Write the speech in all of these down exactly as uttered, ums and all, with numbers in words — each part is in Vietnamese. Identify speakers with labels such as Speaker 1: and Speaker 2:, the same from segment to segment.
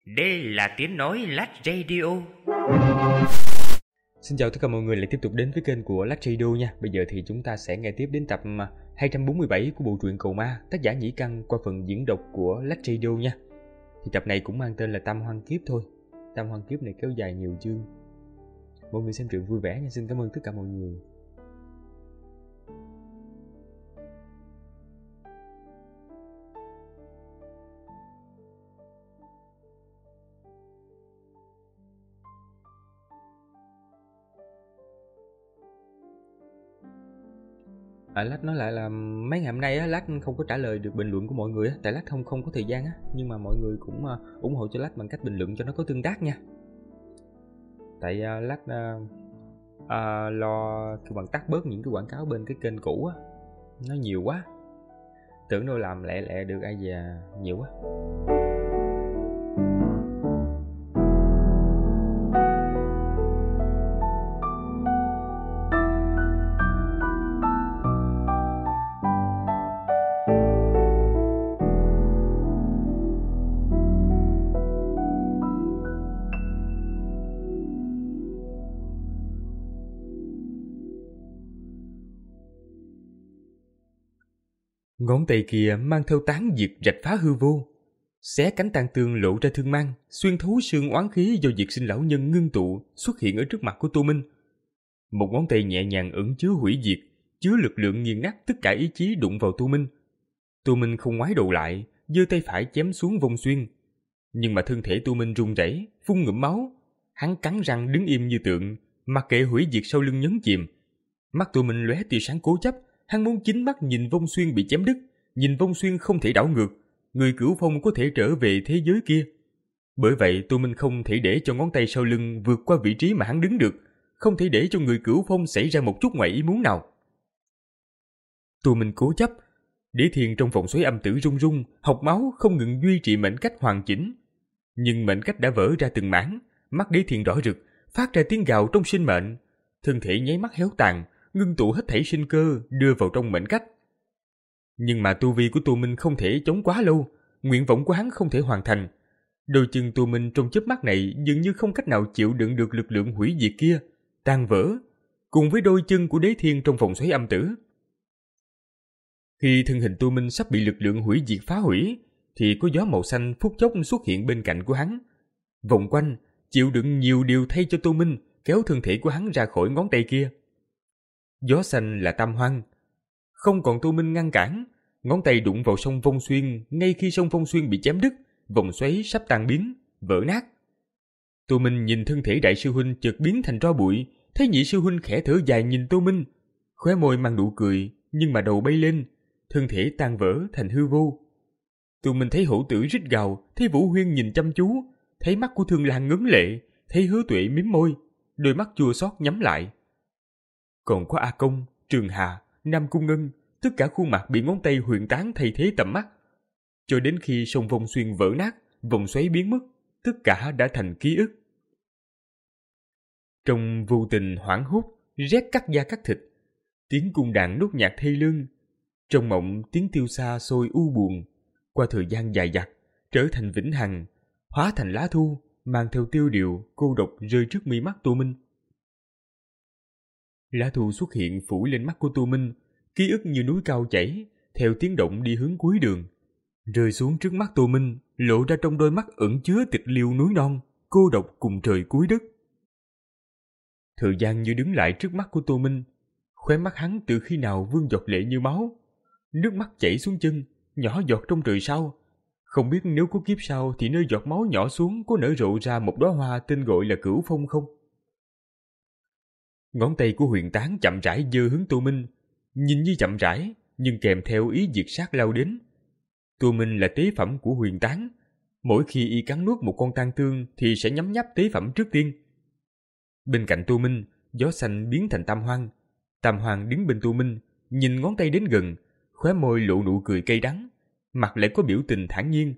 Speaker 1: Đây là tiếng nói Lách Radio.
Speaker 2: Xin chào tất cả mọi người lại tiếp tục đến với kênh của Lách Radio nha. Bây giờ thì chúng ta sẽ nghe tiếp đến tập hai trăm bốn mươi bảy của bộ truyện Cầu Ma, tác giả Nhĩ Căn qua phần diễn đọc của Lách Radio nha. Thì tập này cũng mang tên là Tam Hoang Kiếp thôi. Tam Hoang Kiếp này kéo dài nhiều chương. Mọi người xem truyện vui vẻ nha. Xin cảm ơn tất cả mọi người. À, Lách nói lại là mấy ngày hôm nay á, Lách không có trả lời được bình luận của mọi người á, tại Lách không không có thời gian á, nhưng mà mọi người cũng uh, ủng hộ cho Lách bằng cách bình luận cho nó có tương tác nha. Tại uh, Lách uh, uh, lo kêu bằng tắt bớt những cái quảng cáo bên cái kênh cũ á, nó nhiều quá. Tưởng đâu làm lẹ lẹ được ai già nhiều quá. Ngón tay kia mang theo tán diệt rạch phá hư vô, xé cánh tang tương lộ ra thương mang, xuyên thấu xương oán khí do diệt sinh lão nhân ngưng tụ xuất hiện ở trước mặt của Tô Minh. Một ngón tay nhẹ nhàng ẩn chứa hủy diệt, chứa lực lượng nghiền nát tất cả ý chí đụng vào Tô Minh. Tô Minh không ngoái đầu lại, giơ tay phải chém xuống vong xuyên, nhưng mà thân thể Tô Minh run rẩy, phun ngụm máu. Hắn cắn răng đứng im như tượng, mặc kệ hủy diệt sau lưng nhấn chìm. Mắt Tô Minh lóe tia sáng cố chấp. Hắn muốn chính mắt nhìn vong xuyên bị chém đứt, nhìn vong xuyên không thể đảo ngược, người Cửu Phong có thể trở về thế giới kia. Bởi vậy Tô Minh không thể để cho ngón tay sau lưng vượt qua vị trí mà hắn đứng được, không thể để cho người Cửu Phong xảy ra một chút ngoài ý muốn nào. Tô Minh cố chấp, Đế Thiên trong vòng xoáy âm tử rung rung, học máu không ngừng duy trì mệnh cách hoàn chỉnh. Nhưng mệnh cách đã vỡ ra từng mảng, mắt Đế Thiên đỏ rực, phát ra tiếng gào trong sinh mệnh, thân thể nháy mắt héo tàn, ngưng tụ hết thảy sinh cơ đưa vào trong mệnh cách. Nhưng mà tu vi của Tô Minh không thể chống quá lâu, nguyện vọng của hắn không thể hoàn thành. Đôi chân Tô Minh trong chớp mắt này dường như không cách nào chịu đựng được lực lượng hủy diệt kia, tan vỡ, cùng với đôi chân của Đế Thiên trong vòng xoáy âm tử. Khi thân hình Tô Minh sắp bị lực lượng hủy diệt phá hủy, thì có gió màu xanh phút chốc xuất hiện bên cạnh của hắn. Vòng quanh, chịu đựng nhiều điều thay cho Tô Minh, kéo thân thể của hắn ra khỏi ngón tay kia. Gió xanh là Tam Hoang. Không còn Tô Minh ngăn cản, ngón tay đụng vào sông Vong Xuyên ngay khi sông Vong Xuyên bị chém đứt, vòng xoáy sắp tan biến, vỡ nát. Tô Minh nhìn thân thể đại sư huynh chợt biến thành tro bụi, thấy nhị sư huynh khẽ thở dài nhìn Tô Minh, khóe môi mang nụ cười, nhưng mà đầu bay lên, thân thể tan vỡ thành hư vô. Tô Minh thấy hổ tử rít gào, thấy Vũ Huyên nhìn chăm chú, thấy mắt của Thương Lan ngấn lệ, thấy Hứa Tuệ mím môi, đôi mắt chua xót nhắm lại. Còn có A Công, Trường Hà, Nam Cung Ngân, tất cả khuôn mặt bị ngón tay huyền tán thay thế tầm mắt. Cho đến khi sông Vong Xuyên vỡ nát, vòng xoáy biến mất, tất cả đã thành ký ức. Trong vô tình hoảng hốt, rét cắt da cắt thịt, tiếng cung đàn nốt nhạc thê lương. Trong mộng tiếng tiêu xa xôi u buồn, qua thời gian dài dặt, trở thành vĩnh hằng, hóa thành lá thu, mang theo tiêu điều, cô độc rơi trước mi mắt Tô Minh. Lá thu xuất hiện phủ lên mắt của Tô Minh, ký ức như núi cao chảy, theo tiếng động đi hướng cuối đường. Rơi xuống trước mắt Tô Minh, lộ ra trong đôi mắt ẩn chứa tịch liêu núi non, cô độc cùng trời cuối đất. Thời gian như đứng lại trước mắt của Tô Minh, khóe mắt hắn từ khi nào vương giọt lệ như máu. Nước mắt chảy xuống chân, nhỏ giọt trong trời sau. Không biết nếu có kiếp sau thì nơi giọt máu nhỏ xuống có nở rộ ra một đóa hoa tên gọi là Cửu Phong không? Ngón tay của Huyền Tán chậm rãi giơ hướng Tô Minh, nhìn như chậm rãi, nhưng kèm theo ý diệt sát lao đến. Tô Minh là tế phẩm của Huyền Tán, mỗi khi y cắn nuốt một con tang tương thì sẽ nhấm nháp tế phẩm trước tiên. Bên cạnh Tô Minh, gió xanh biến thành Tam Hoang. Tam Hoang đứng bên Tô Minh, nhìn ngón tay đến gần, khóe môi lộ nụ cười cay đắng, mặt lại có biểu tình thản nhiên.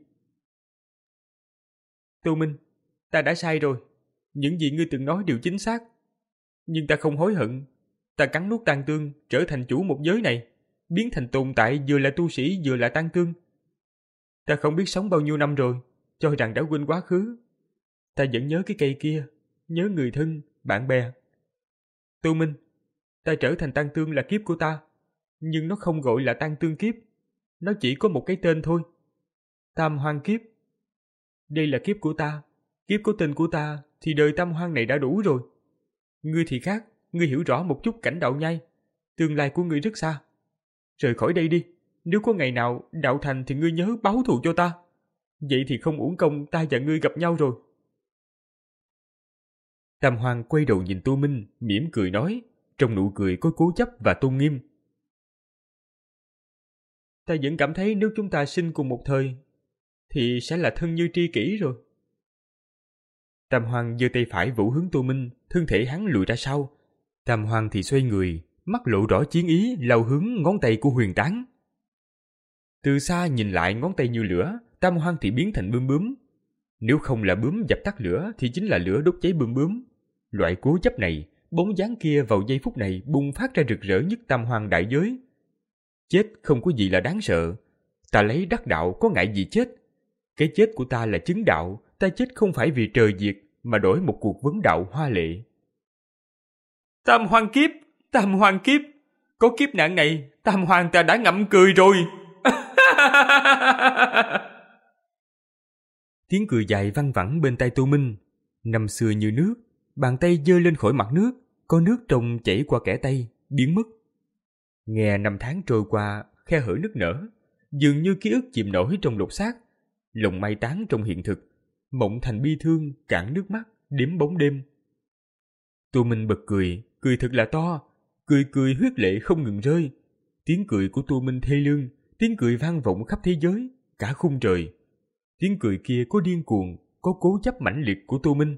Speaker 2: Tô Minh, ta đã sai rồi, những gì ngươi từng nói đều chính xác. Nhưng ta không hối hận, ta cắn nuốt tang tương, trở thành chủ một giới này, biến thành tồn tại vừa là tu sĩ vừa là tang tương. Ta không biết sống bao nhiêu năm rồi, cho rằng đã quên quá khứ. Ta vẫn nhớ cái cây kia, nhớ người thân, bạn bè. Tô Minh, ta trở thành Tang Tương là kiếp của ta, nhưng nó không gọi là Tang Tương kiếp. Nó chỉ có một cái tên thôi. Tam Hoang kiếp. Đây là kiếp của ta. Kiếp có tên của ta thì đời tam hoang này đã đủ rồi. Ngươi thì khác, ngươi hiểu rõ một chút cảnh đạo nhai. Tương lai của ngươi rất xa. Rời khỏi đây đi. Nếu có ngày nào đạo thành thì ngươi nhớ báo thù cho ta. Vậy thì không uổng công ta và ngươi gặp nhau rồi. Tam Hoang quay đầu nhìn Tô Minh, mỉm cười nói, trong nụ cười có cố chấp và tôn nghiêm. Ta vẫn cảm thấy nếu chúng ta sinh cùng một thời, thì sẽ là thân như tri kỷ rồi. Tam Hoang giơ tay phải vỗ hướng Tô Minh, thân thể hắn lùi ra sau. Tam Hoang thì xoay người, mắt lộ rõ chiến ý, lao hướng ngón tay của Huyền Tán. Từ xa nhìn lại ngón tay như lửa, Tam Hoang thì biến thành bướm bướm. Nếu không là bướm dập tắt lửa thì chính là lửa đốt cháy bướm bướm. Loại cố chấp này, bóng dáng kia vào giây phút này bùng phát ra rực rỡ nhất Tam Hoang đại giới. Chết không có gì là đáng sợ. Ta lấy đắc đạo có ngại gì chết. Cái chết của ta là chứng đạo. Ta chết không phải vì trời diệt, mà đổi một cuộc vấn đạo hoa lệ. Tam Hoang kiếp, Tam Hoang kiếp. Có kiếp nạn này, Tam Hoang ta đã ngậm cười rồi. Tiếng cười dài văng vẳng bên tai Tô Minh. Năm xưa như nước, bàn tay giơ lên khỏi mặt nước, có nước trong chảy qua kẽ tay, biến mất. Nghe năm tháng trôi qua, khe hở nức nở, dường như ký ức chìm nổi trong lột xác, lòng may tán trong hiện thực, mộng thành bi thương, cạn nước mắt, đếm bóng đêm. Tô Minh bật cười, cười thật là to, cười cười huyết lệ không ngừng rơi. Tiếng cười của Tô Minh thê lương, tiếng cười vang vọng khắp thế giới, cả khung trời. Tiếng cười kia có điên cuồng, có cố chấp mãnh liệt của Tô Minh.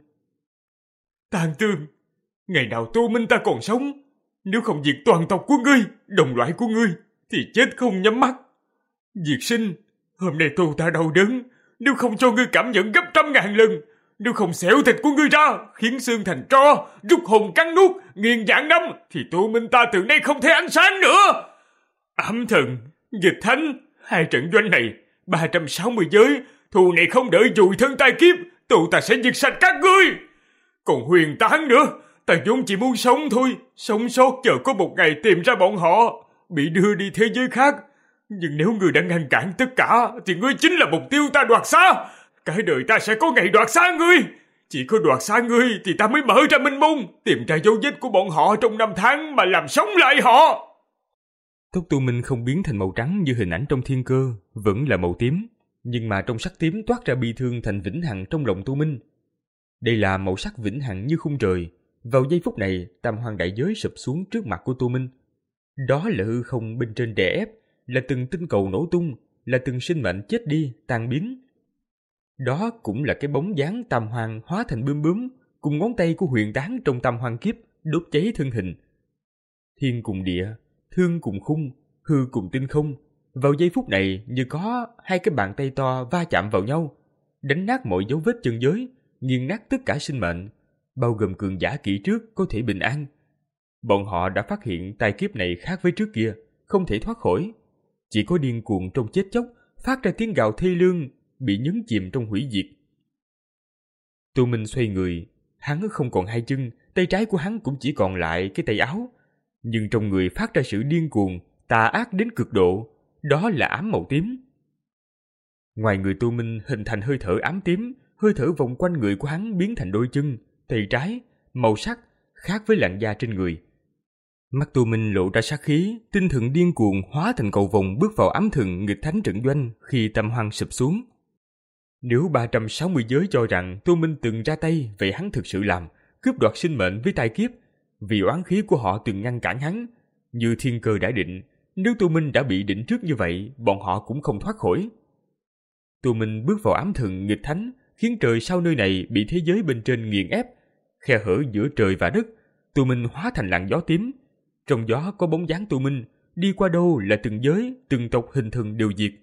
Speaker 2: Tang Tương, ngày nào Tô Minh ta còn sống, nếu không diệt toàn tộc của ngươi, đồng loại của ngươi, thì chết không nhắm mắt. Diệt Sinh, hôm nay Tô ta đau đớn, nếu không cho ngươi cảm nhận gấp trăm ngàn lần, nếu không xẻo thịt của ngươi ra, khiến xương thành tro, rút hồn cắn nuốt, nghiền vạn năm, thì Tô Minh ta từ nay không thấy ánh sáng nữa. Ám Thần, Dịch Thánh, hai trận doanh này, ba trăm sáu mươi giới, thù này không đợi dùi thân tai kiếp, Tô ta sẽ diệt sạch các ngươi. Còn Huyền Tán nữa, ta vốn chỉ muốn sống thôi, sống sót chờ có một ngày tìm ra bọn họ, bị đưa đi thế giới khác. Nhưng nếu ngươi đã ngăn cản tất cả, thì ngươi chính là mục tiêu ta đoạt xá. Cái đời ta sẽ có ngày đoạt xá ngươi. Chỉ có đoạt xá ngươi thì ta mới mở ra minh mông, tìm ra dấu vết của bọn họ trong năm tháng mà làm sống lại họ. Tóc Tô Minh không biến thành màu trắng như hình ảnh trong thiên cơ, vẫn là màu tím. Nhưng mà trong sắc tím toát ra bi thương thành vĩnh hằng trong lòng Tô Minh. Đây là màu sắc vĩnh hằng như khung trời. Vào giây phút này, tam hoang đại giới sụp xuống trước mặt của Tô Minh. Đó là hư không bên trên đè ép, là từng tinh cầu nổ tung, là từng sinh mệnh chết đi, tan biến. Đó cũng là cái bóng dáng tam hoang hóa thành bướm bướm, cùng ngón tay của Huyền Tán trong tam hoang kiếp đốt cháy thân hình. Thiên cùng địa, thương cùng khung, hư cùng tinh không, vào giây phút này như có hai cái bàn tay to va chạm vào nhau, đánh nát mọi dấu vết chân giới, nghiền nát tất cả sinh mệnh, bao gồm cường giả kỹ trước có thể bình an. Bọn họ đã phát hiện tai kiếp này khác với trước kia, không thể thoát khỏi. Chỉ có điên cuồng trong chết chóc, phát ra tiếng gào thê lương, bị nhấn chìm trong hủy diệt. Tô Minh xoay người, hắn không còn hai chân, tay trái của hắn cũng chỉ còn lại cái tay áo. Nhưng trong người phát ra sự điên cuồng, tà ác đến cực độ, đó là ám màu tím. Ngoài người Tô Minh hình thành hơi thở ám tím, hơi thở vòng quanh người của hắn biến thành đôi chân, tay trái, màu sắc, khác với làn da trên người. Mắt Tô Minh lộ ra sát khí, tinh thần điên cuồng hóa thành cầu vồng bước vào ám thần nghịch thánh trận doanh khi tam hoang sụp xuống. Nếu ba trăm sáu mươi giới cho rằng Tô Minh từng ra tay, vậy hắn thực sự làm, cướp đoạt sinh mệnh với tai kiếp, vì oán khí của họ từng ngăn cản hắn. Như thiên cơ đã định, nếu Tô Minh đã bị định trước như vậy, bọn họ cũng không thoát khỏi. Tô Minh bước vào ám thần nghịch thánh, khiến trời sau nơi này bị thế giới bên trên nghiền ép. Khe hở giữa trời và đất, Tô Minh hóa thành làn gió tím. Trong gió có bóng dáng Tô Minh, đi qua đâu là từng giới, từng tộc hình thần đều diệt.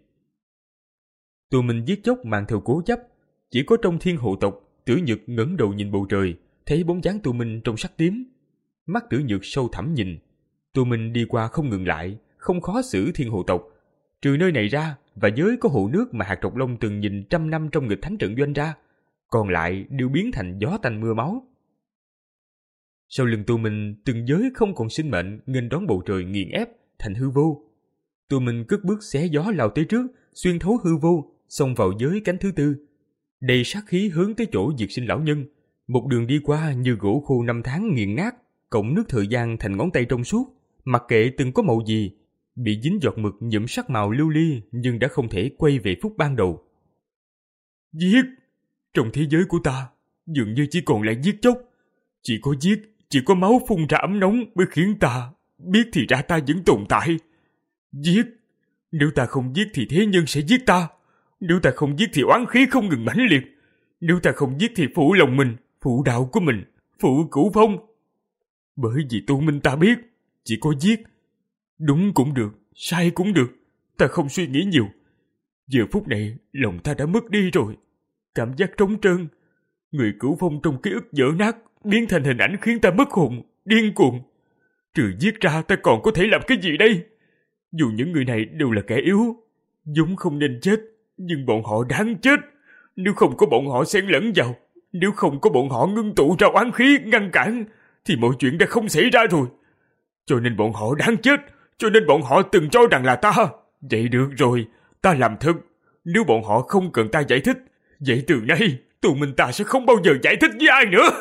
Speaker 2: Tô Minh giết chóc mang theo cố chấp. Chỉ có trong thiên hộ tộc, Tử Nhược ngẩng đầu nhìn bầu trời, thấy bóng dáng Tô Minh trong sắc tím. Mắt Tử Nhược sâu thẳm nhìn. Tô Minh đi qua không ngừng lại, không khó xử thiên hộ tộc. Trừ nơi này ra, và giới có hồ nước mà hạt trọc lông từng nhìn trăm năm trong nghịch thánh trận doanh ra, còn lại đều biến thành gió tanh mưa máu. Sau lưng Tô Minh, từng giới không còn sinh mệnh nghênh đón bầu trời nghiền ép thành hư vô. Tô Minh cất bước xé gió lao tới trước, xuyên thấu hư vô, xông vào giới cánh thứ tư, đầy sát khí hướng tới chỗ diệt sinh lão nhân. Một đường đi qua như gỗ khô năm tháng nghiền nát, cộng nước thời gian thành ngón tay trong suốt, mặc kệ từng có màu gì, bị dính giọt mực nhuộm sắc màu lưu ly nhưng đã không thể quay về phút ban đầu. Giết! Trong thế giới của ta, dường như chỉ còn lại giết chóc. Chỉ có giết, chỉ có máu phun ra ấm nóng mới khiến ta biết thì ra ta vẫn tồn tại. Giết! Nếu ta không giết thì thế nhân sẽ giết ta. Nếu ta không giết thì oán khí không ngừng mãnh liệt. Nếu ta không giết thì phụ lòng mình, phụ đạo của mình, phụ Cửu Phong. Bởi vì Tô Minh ta biết, chỉ có giết. Đúng cũng được, sai cũng được, ta không suy nghĩ nhiều. Giờ phút này, lòng ta đã mất đi rồi. Cảm giác trống trơn. Người Cửu Phong trong ký ức vỡ nát, biến thành hình ảnh khiến ta mất hồn, điên cuồng. Trừ giết ra ta còn có thể làm cái gì đây? Dù những người này đều là kẻ yếu, vốn không nên chết, nhưng bọn họ đáng chết. Nếu không có bọn họ xen lẫn vào, nếu không có bọn họ ngưng tụ ra oán khí ngăn cản, thì mọi chuyện đã không xảy ra rồi. Cho nên bọn họ đáng chết, cho nên bọn họ từng cho rằng là ta. Vậy được rồi, ta làm thật. Nếu bọn họ không cần ta giải thích, vậy từ nay tụi mình ta sẽ không bao giờ giải thích với ai nữa.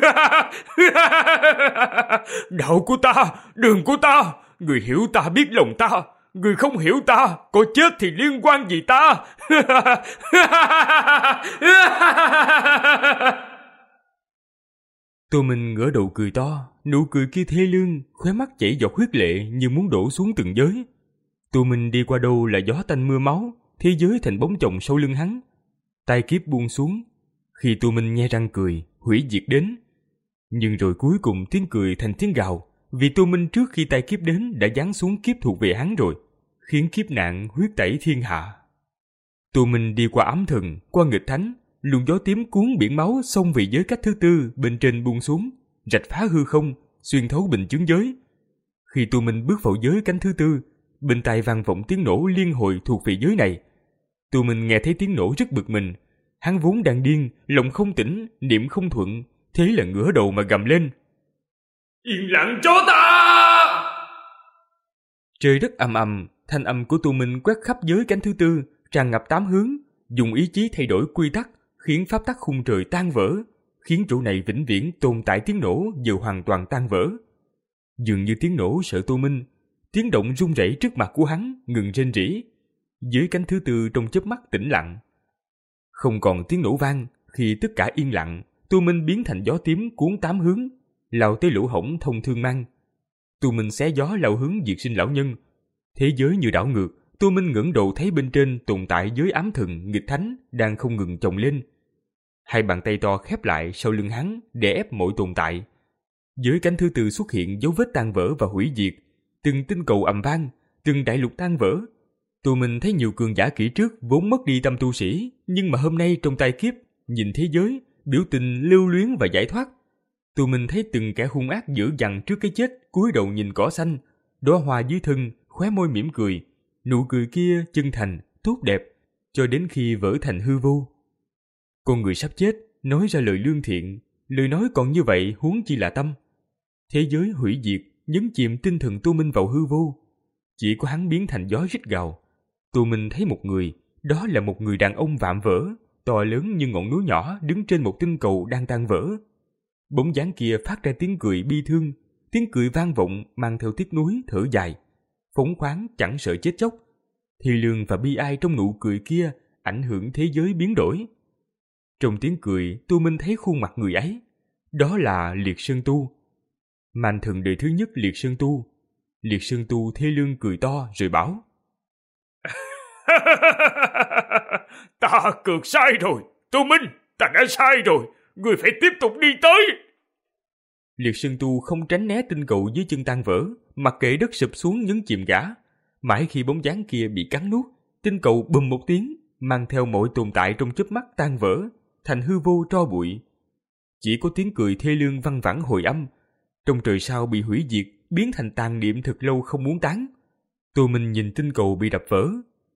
Speaker 2: Đạo của ta, đường của ta, người hiểu ta biết lòng ta, người không hiểu ta, có chết thì liên quan gì ta. Tô Minh ngửa đầu cười to, nụ cười kia thê lương, khóe mắt chảy giọt huyết lệ như muốn đổ xuống từng giới. Tô Minh đi qua đâu là gió tanh mưa máu, thế giới thành bóng chồng sau lưng hắn. Tai kiếp buông xuống, khi Tô Minh nhe răng cười, hủy diệt đến. Nhưng rồi cuối cùng tiếng cười thành tiếng gào, vì Tô Minh trước khi tai kiếp đến đã giáng xuống kiếp thuộc về hắn rồi, khiến kiếp nạn huyết tẩy thiên hạ. Tô Minh đi qua ám thần, qua nghịch thánh, luồng gió tím cuốn biển máu xông về giới cách thứ tư bên trên buông xuống, rạch phá hư không, xuyên thấu bình chứng giới. Khi Tô Minh bước vào giới cánh thứ tư, bên tai vang vọng tiếng nổ liên hồi thuộc về giới này. Tô Minh nghe thấy tiếng nổ rất bực mình. Hắn vốn đang điên, lòng không tỉnh, niệm không thuận, thế là ngửa đầu mà gầm lên. Yên lặng cho ta! Trời đất ầm ầm, thanh âm của Tô Minh quét khắp giới cánh thứ tư, tràn ngập tám hướng, dùng ý chí thay đổi quy tắc, khiến pháp tắc khung trời tan vỡ, khiến chỗ này vĩnh viễn tồn tại tiếng nổ giờ hoàn toàn tan vỡ. Dường như tiếng nổ sợ Tô Minh, tiếng động rung rẩy trước mặt của hắn ngừng rên rỉ. Giới cánh thứ tư trong chớp mắt tĩnh lặng. Không còn tiếng nổ vang, khi tất cả yên lặng, Tô Minh biến thành gió tím cuốn tám hướng, lao tới lỗ hổng thông thương mang. Tô Minh xé gió lao hướng diệt sinh lão nhân. Thế giới như đảo ngược, Tô Minh ngẩng đầu thấy bên trên tồn tại giới ám thần, nghịch thánh đang không ngừng chồng lên. Hai bàn tay to khép lại sau lưng hắn để ép mọi tồn tại. Giới cánh thứ tư xuất hiện dấu vết tan vỡ và hủy diệt, từng tinh cầu ầm vang, từng đại lục tan vỡ. Tô Minh thấy nhiều cường giả kỹ trước vốn mất đi tâm tu sĩ, nhưng mà hôm nay trong tai kiếp, nhìn thế giới, biểu tình lưu luyến và giải thoát. Tô Minh thấy từng kẻ hung ác dữ dằn trước cái chết, cúi đầu nhìn cỏ xanh, đóa hoa dưới thân, khóe môi mỉm cười, nụ cười kia chân thành, tốt đẹp, cho đến khi vỡ thành hư vô. Con người sắp chết, nói ra lời lương thiện, lời nói còn như vậy huống chi là tâm. Thế giới hủy diệt, nhấn chìm tinh thần Tô Minh vào hư vô. Chỉ có hắn biến thành gió rít gào. Tô Minh thấy một người, đó là một người đàn ông vạm vỡ, to lớn như ngọn núi nhỏ đứng trên một tinh cầu đang tan vỡ. Bóng dáng kia phát ra tiếng cười bi thương, tiếng cười vang vọng mang theo tiếc nuối thở dài, phóng khoáng chẳng sợ chết chóc. Thì lương và bi ai trong nụ cười kia ảnh hưởng thế giới biến đổi. Trong tiếng cười, Tô Minh thấy khuôn mặt người ấy, đó là Liệt Sơn Tu. Màn thần đời thứ nhất Liệt Sơn Tu. Liệt Sơn Tu thê lương cười to rồi bảo: Ta cược sai rồi, Tô Minh, ta đã sai rồi, người phải tiếp tục đi tới. Liệt Sơn Tu không tránh né tinh cầu dưới chân tan vỡ, mặc kệ đất sụp xuống nhấn chìm gã. Mãi khi bóng dáng kia bị cắn nuốt, tinh cầu bùm một tiếng, mang theo mọi tồn tại trong chớp mắt tan vỡ, thành hư vô tro bụi. Chỉ có tiếng cười thê lương văng vẳng hồi âm. Trong trời sao bị hủy diệt, biến thành tàn niệm thật lâu không muốn tán. Tô Minh nhìn tinh cầu bị đập vỡ,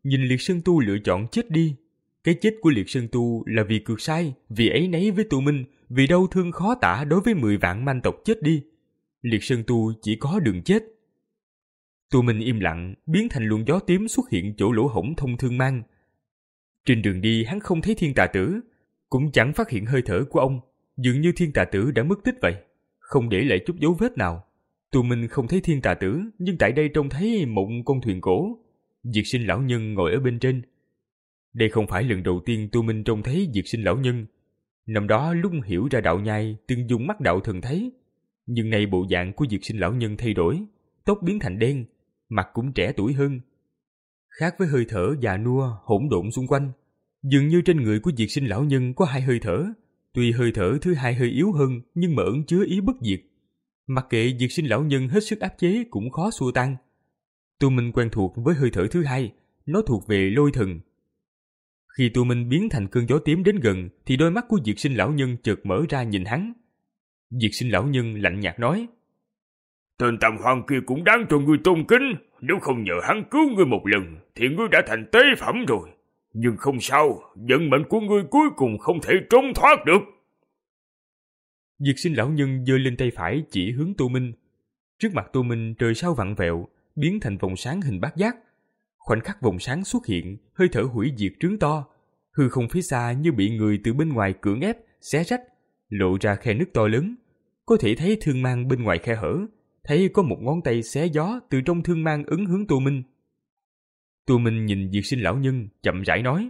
Speaker 2: nhìn Liệt Sơn Tu lựa chọn chết đi. Cái chết của Liệt Sơn Tu là vì cược sai, vì áy náy với Tu Minh, vì đau thương khó tả đối với mười vạn manh tộc chết đi. Liệt Sơn Tu chỉ có đường chết. Tu Minh im lặng, biến thành luồng gió tím xuất hiện chỗ lỗ hổng thông thương mang. Trên đường đi hắn không thấy Thiên Tà Tử, cũng chẳng phát hiện hơi thở của ông, dường như Thiên Tà Tử đã mất tích vậy, không để lại chút dấu vết nào. Tu Minh không thấy Thiên Tà Tử, nhưng tại đây trông thấy một con thuyền cổ. Diệt Sinh lão nhân ngồi ở bên trên. Đây không phải lần đầu tiên Tu Minh trông thấy Diệt Sinh lão nhân. Năm đó lúc hiểu ra đạo nhai từng dùng mắt đạo thần thấy, nhưng nay bộ dạng của Diệt Sinh lão nhân thay đổi, tóc biến thành đen, mặt cũng trẻ tuổi hơn. Khác với hơi thở già nua hỗn độn xung quanh, dường như trên người của Diệt Sinh lão nhân có hai hơi thở. Tuy hơi thở thứ hai hơi yếu hơn, nhưng mà ẩn chứa ý bất diệt. Mặc kệ Diệt Sinh lão nhân hết sức áp chế cũng khó xua tan. Tu Minh quen thuộc với hơi thở thứ hai, nó thuộc về lôi thần. Khi Tu Minh biến thành cơn gió tím đến gần, thì đôi mắt của Diệt Sinh lão nhân chợt mở ra nhìn hắn. Diệt Sinh lão nhân lạnh nhạt nói:
Speaker 3: Tên Tầm Hoan kia cũng đáng cho ngươi tôn kính. Nếu không nhờ hắn cứu ngươi một lần, thì ngươi đã thành tế phẩm rồi. Nhưng không sao, vận mệnh của ngươi cuối cùng không thể trốn thoát được.
Speaker 2: Diệt Sinh lão nhân giơ lên tay phải chỉ hướng Tu Minh. Trước mặt Tu Minh trời sao vặn vẹo, biến thành vòng sáng hình bát giác. Khoảnh khắc vòng sáng xuất hiện, hơi thở hủy diệt trướng to. Hư không phía xa như bị người từ bên ngoài cưỡng ép, xé rách, lộ ra khe nứt to lớn. Có thể thấy thương mang bên ngoài khe hở, thấy có một ngón tay xé gió từ trong thương mang ấn hướng Tu Minh. Tu Minh nhìn Diệt Sinh lão nhân, chậm rãi nói: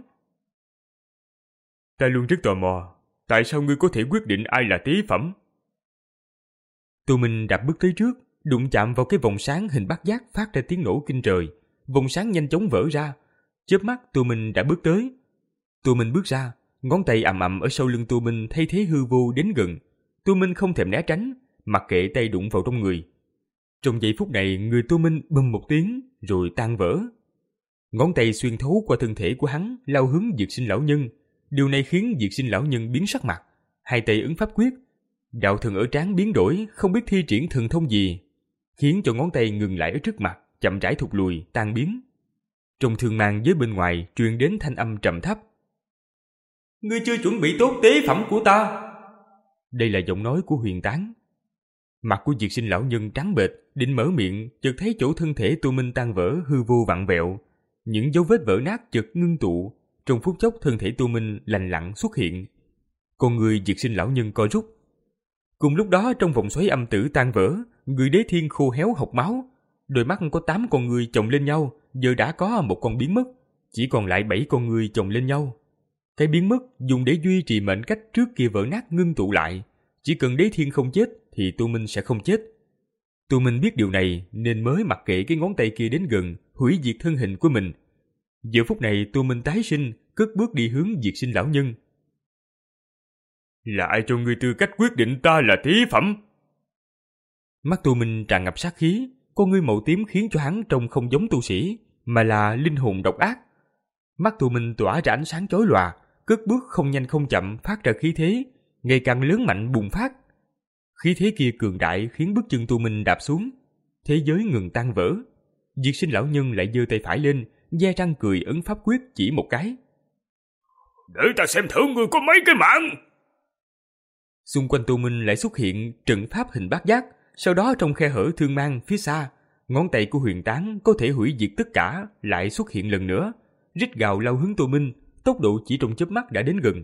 Speaker 3: Ta luôn rất tò mò, tại sao ngươi có thể quyết định ai là tế phẩm?
Speaker 2: Tu Minh đạp bước tới trước, đụng chạm vào cái vòng sáng hình bát giác phát ra tiếng nổ kinh trời. Vòng sáng nhanh chóng vỡ ra. Chớp mắt Tu Minh đã bước tới. Tu Minh bước ra, ngón tay ầm ầm ở sau lưng Tu Minh thay thế hư vô đến gần. Tu Minh không thèm né tránh, mặc kệ tay đụng vào trong người. Trong giây phút này, người Tu Minh bầm một tiếng rồi tan vỡ. Ngón tay xuyên thấu qua thân thể của hắn, lao hướng Diệt Sinh lão nhân. Điều này khiến Diệt Sinh lão nhân biến sắc mặt, hai tay ấn pháp quyết. Đạo thần ở trán biến đổi, không biết thi triển thần thông gì, khiến cho ngón tay ngừng lại ở trước mặt, chậm rãi thụt lùi, tan biến. Trong thương mang với bên ngoài truyền đến thanh âm trầm thấp:
Speaker 4: Ngươi chưa chuẩn bị tốt tế phẩm của ta.
Speaker 2: Đây là giọng nói của Huyền Tán. Mặt của Diệt Sinh lão nhân trắng bệch, định mở miệng, chợt thấy chỗ thân thể Tu Minh tan vỡ hư vô vặn vẹo, những dấu vết vỡ nát chợt ngưng tụ. Trong phút chốc thân thể Tu Minh lành lặn xuất hiện. Con người Diệt Sinh lão nhân co rút. Cùng lúc đó trong vòng xoáy âm tử tan vỡ, người Đế Thiên khô héo hộc máu. Đôi mắt có tám con người chồng lên nhau, giờ đã có một con biến mất, chỉ còn lại bảy con người chồng lên nhau. Cái biến mất dùng để duy trì mệnh cách trước kia vỡ nát ngưng tụ lại. Chỉ cần Đế Thiên không chết thì Tu Minh sẽ không chết. Tu Minh biết điều này nên mới mặc kệ cái ngón tay kia đến gần, hủy diệt thân hình của mình. Giờ phút này Tu Minh tái sinh, cất bước đi hướng Diệt Sinh lão nhân.
Speaker 3: Là ai cho ngươi tư cách quyết định ta là tế phẩm?
Speaker 2: Mắt Tu Minh tràn ngập sát khí, con ngươi màu tím khiến cho hắn trông không giống tu sĩ, mà là linh hồn độc ác. Mắt Tu Minh tỏa ra ánh sáng chói lòa, cất bước không nhanh không chậm phát ra khí thế, ngày càng lớn mạnh bùng phát. Khí thế kia cường đại khiến bước chân Tu Minh đạp xuống, thế giới ngừng tan vỡ. Diệt Sinh lão nhân lại giơ tay phải lên, nhe răng cười ấn pháp quyết chỉ một cái.
Speaker 3: Để ta xem thử ngươi có mấy cái mạng.
Speaker 2: Xung quanh Tu Minh lại xuất hiện trận pháp hình bát giác, sau đó trong khe hở thương mang phía xa, ngón tay của Huyền Tán có thể hủy diệt tất cả lại xuất hiện lần nữa, rít gào lao hướng Tu Minh, tốc độ chỉ trong chớp mắt đã đến gần.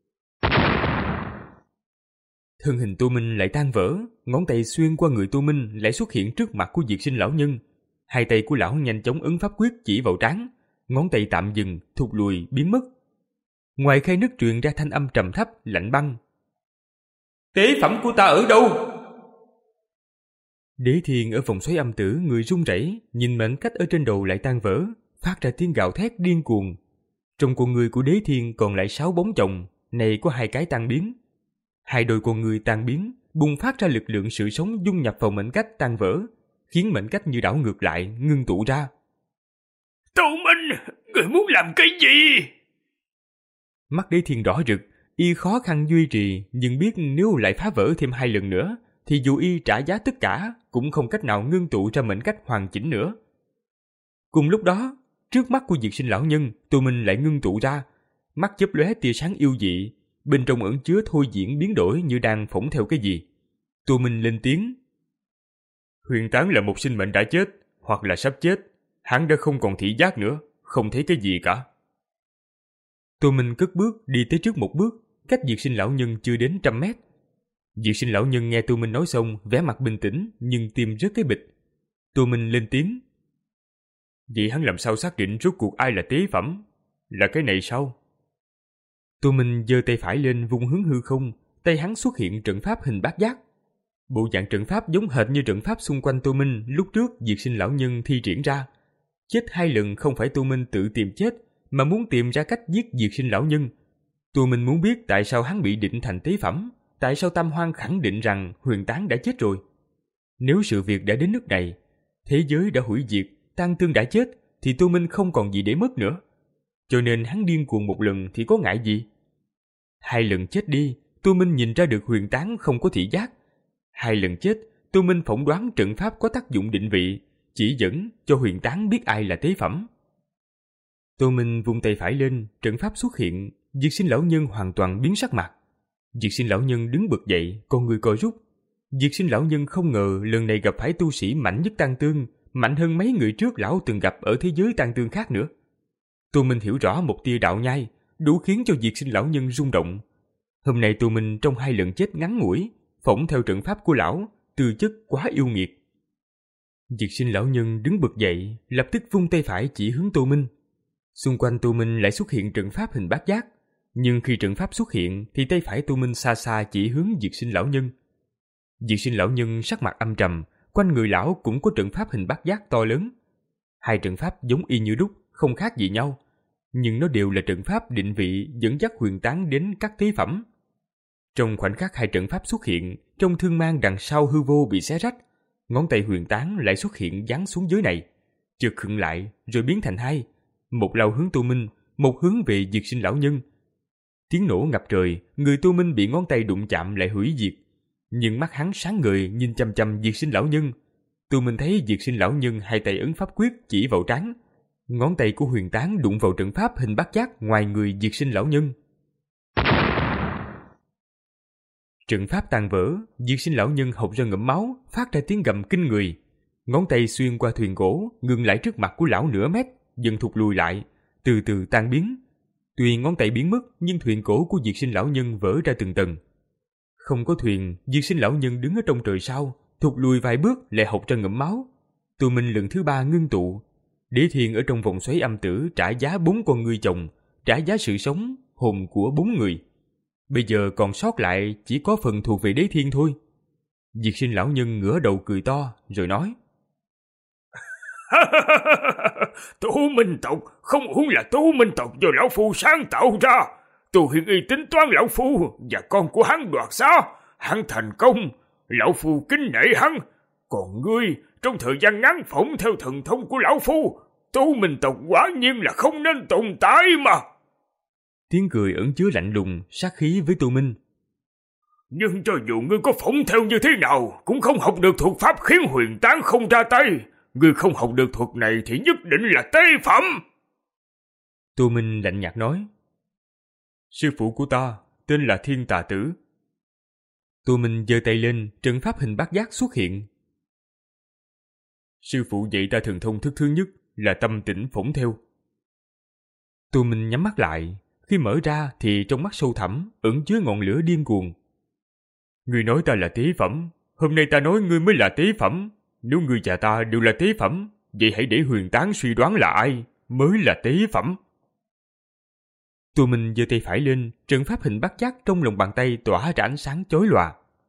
Speaker 2: Thân hình Tu Minh lại tan vỡ, ngón tay xuyên qua người Tu Minh lại xuất hiện trước mặt của Diệt Sinh lão nhân. Hai tay của lão nhanh chóng ấn pháp quyết chỉ vào trán, ngón tay tạm dừng, thụt lùi, biến mất. Ngoài khe nứt truyền ra thanh âm trầm thấp, lạnh băng.
Speaker 4: Tế phẩm của ta ở đâu?
Speaker 2: Đế Thiên ở vòng xoáy âm tử người run rẩy, nhìn mệnh cách ở trên đầu lại tan vỡ, phát ra tiếng gào thét điên cuồng. Trong con người của Đế Thiên còn lại sáu bóng chồng, này có hai cái tan biến. Hai đôi con người tan biến, bùng phát ra lực lượng sự sống dung nhập vào mệnh cách tan vỡ, khiến mệnh cách như đảo ngược lại, ngưng tụ ra.
Speaker 3: Tu Minh, người muốn làm cái gì?
Speaker 2: Mắt Đế Thiên đỏ rực, y khó khăn duy trì, nhưng biết nếu lại phá vỡ thêm hai lần nữa, thì dù y trả giá tất cả, cũng không cách nào ngưng tụ ra mệnh cách hoàn chỉnh nữa. Cùng lúc đó, Trước mắt của Diệt Sinh lão nhân, Tô Minh lại ngưng tụ ra, mắt chớp lóe tia sáng yêu dị, bên trong ẩn chứa thôi diễn biến đổi như đang phỏng theo cái gì. Tô Minh lên tiếng: Huyền Tán là một sinh mệnh đã chết, hoặc là sắp chết. Hắn đã không còn thị giác nữa, không thấy cái gì cả. Tô Minh cất bước đi tới trước một bước, cách Diệt Sinh lão nhân chưa đến trăm mét. Diệt Sinh lão nhân nghe Tô Minh nói xong, vẻ mặt bình tĩnh nhưng tim rất cái bịch. Tô Minh lên tiếng: Vậy hắn làm sao xác định rốt cuộc ai là tế phẩm? Là cái này sao? Tô Minh giơ tay phải lên vung hướng hư không, tay hắn xuất hiện trận pháp hình bát giác. Bộ dạng trận pháp giống hệt như trận pháp xung quanh Tô Minh lúc trước Diệt Sinh lão nhân thi triển ra. Chết hai lần không phải Tô Minh tự tìm chết, mà muốn tìm ra cách giết Diệt Sinh lão nhân. Tô Minh muốn biết tại sao hắn bị định thành tế phẩm, tại sao Tam Hoang khẳng định rằng Huyền Tán đã chết rồi. Nếu sự việc đã đến nước này, thế giới đã hủy diệt, Tang Tương đã chết, thì Tô Minh không còn gì để mất nữa. Cho nên hắn điên cuồng một lần thì có ngại gì? Hai lần chết đi, Tô Minh nhìn ra được Huyền Tán không có thị giác. Hai lần chết, Tô Minh phỏng đoán trận pháp có tác dụng định vị, chỉ dẫn cho Huyền Tán biết ai là tế phẩm. Tô Minh vung tay phải lên, trận pháp xuất hiện, Diệt Sinh lão nhân hoàn toàn biến sắc mặt. Diệt Sinh lão nhân đứng bật dậy, con người co rút. Diệt Sinh lão nhân không ngờ lần này gặp phải tu sĩ mạnh nhất Tang Tương, mạnh hơn mấy người trước lão từng gặp ở thế giới Tang Tương khác nữa. Tô Minh hiểu rõ một tia đạo nhai, đủ khiến cho Diệt Sinh lão nhân rung động. Hôm nay Tô Minh trong hai lần chết ngắn ngủi, phỏng theo trận pháp của lão, tư chất quá yêu nghiệt. Diệt Sinh lão nhân đứng bật dậy, lập tức vung tay phải chỉ hướng Tô Minh. Xung quanh Tô Minh lại xuất hiện trận pháp hình bát giác, nhưng khi trận pháp xuất hiện thì tay phải Tô Minh xa xa chỉ hướng Diệt Sinh lão nhân. Diệt Sinh lão nhân sắc mặt âm trầm, quanh người lão cũng có trận pháp hình bát giác to lớn. Hai trận pháp giống y như đúc, không khác gì nhau, nhưng nó đều là trận pháp định vị dẫn dắt Huyền Tán đến các tế phẩm. Trong khoảnh khắc hai trận pháp xuất hiện, trong thương mang đằng sau hư vô bị xé rách, ngón tay Huyền Tán lại xuất hiện giáng xuống dưới này, chợt khựng lại rồi biến thành hai, một lao hướng Tô Minh, một hướng về Diệt Sinh lão nhân. Tiếng nổ ngập trời, người Tô Minh bị ngón tay đụng chạm lại hủy diệt, nhưng mắt hắn sáng ngời nhìn chăm chăm Diệt Sinh lão nhân. Tô Minh thấy Diệt Sinh lão nhân hai tay ấn pháp quyết chỉ vào trán, ngón tay của Huyền Tán đụng vào trận pháp hình bát giác ngoài người Diệt Sinh lão nhân. Trận pháp tan vỡ, Diệt Sinh lão nhân hộc ra ngụm máu, phát ra tiếng gầm kinh người. Ngón tay xuyên qua thuyền gỗ, ngừng lại trước mặt của lão nửa mét, dần thụt lùi lại, từ từ tan biến. Tuy ngón tay biến mất, nhưng thuyền cổ của Diệt Sinh lão nhân vỡ ra từng tầng. Không có thuyền, Diệt Sinh lão nhân đứng ở trong trời sao, thụt lùi vài bước lại hộc ra ngụm máu. Tô Minh lần thứ ba ngưng tụ, Đế Thiên ở trong vòng xoáy âm tử trả giá bốn con ngươi chồng, trả giá sự sống, hồn của bốn người. Bây giờ còn sót lại chỉ có phần thuộc về Đế Thiên thôi. Diệt Sinh lão nhân ngửa đầu cười to rồi nói:
Speaker 3: Tu Minh tộc không uống là Tu Minh tộc do lão phu sáng tạo ra. Tu Hiền Y tính toán lão phu và con của hắn đoạt xá, hắn thành công, lão phu kính nể hắn. Còn ngươi trong thời gian ngắn phỏng theo thần thông của lão phu, Tu Minh tộc quả nhiên là không nên tồn tại mà.
Speaker 2: Tiếng cười ẩn chứa lạnh lùng, sát khí với Tô Minh.
Speaker 3: Nhưng cho dù ngươi có phỏng theo như thế nào, cũng không học được thuật pháp khiến Huyền Tán không ra tay. Ngươi không học được thuật này thì nhất định là tế phẩm.
Speaker 2: Tô Minh lạnh nhạt nói: Sư phụ của ta tên là Thiên Tà Tử. Tô Minh giơ tay lên, trận pháp hình bát giác xuất hiện. Sư phụ dạy ta thần thông thức thứ nhất là tâm tĩnh phỏng theo. Tô Minh nhắm mắt lại, khi mở ra thì trong mắt sâu thẳm ẩn chứa ngọn lửa điên cuồng. Ngươi nói ta là tế phẩm, hôm nay ta nói ngươi mới là tế phẩm. Nếu ngươi và ta đều là tế phẩm, vậy hãy để Huyền Tán suy đoán là ai mới là tế phẩm. Tô Minh giơ tay phải lên, trận pháp hình bát giác trong lòng bàn tay tỏa ra ánh sáng chói lòa.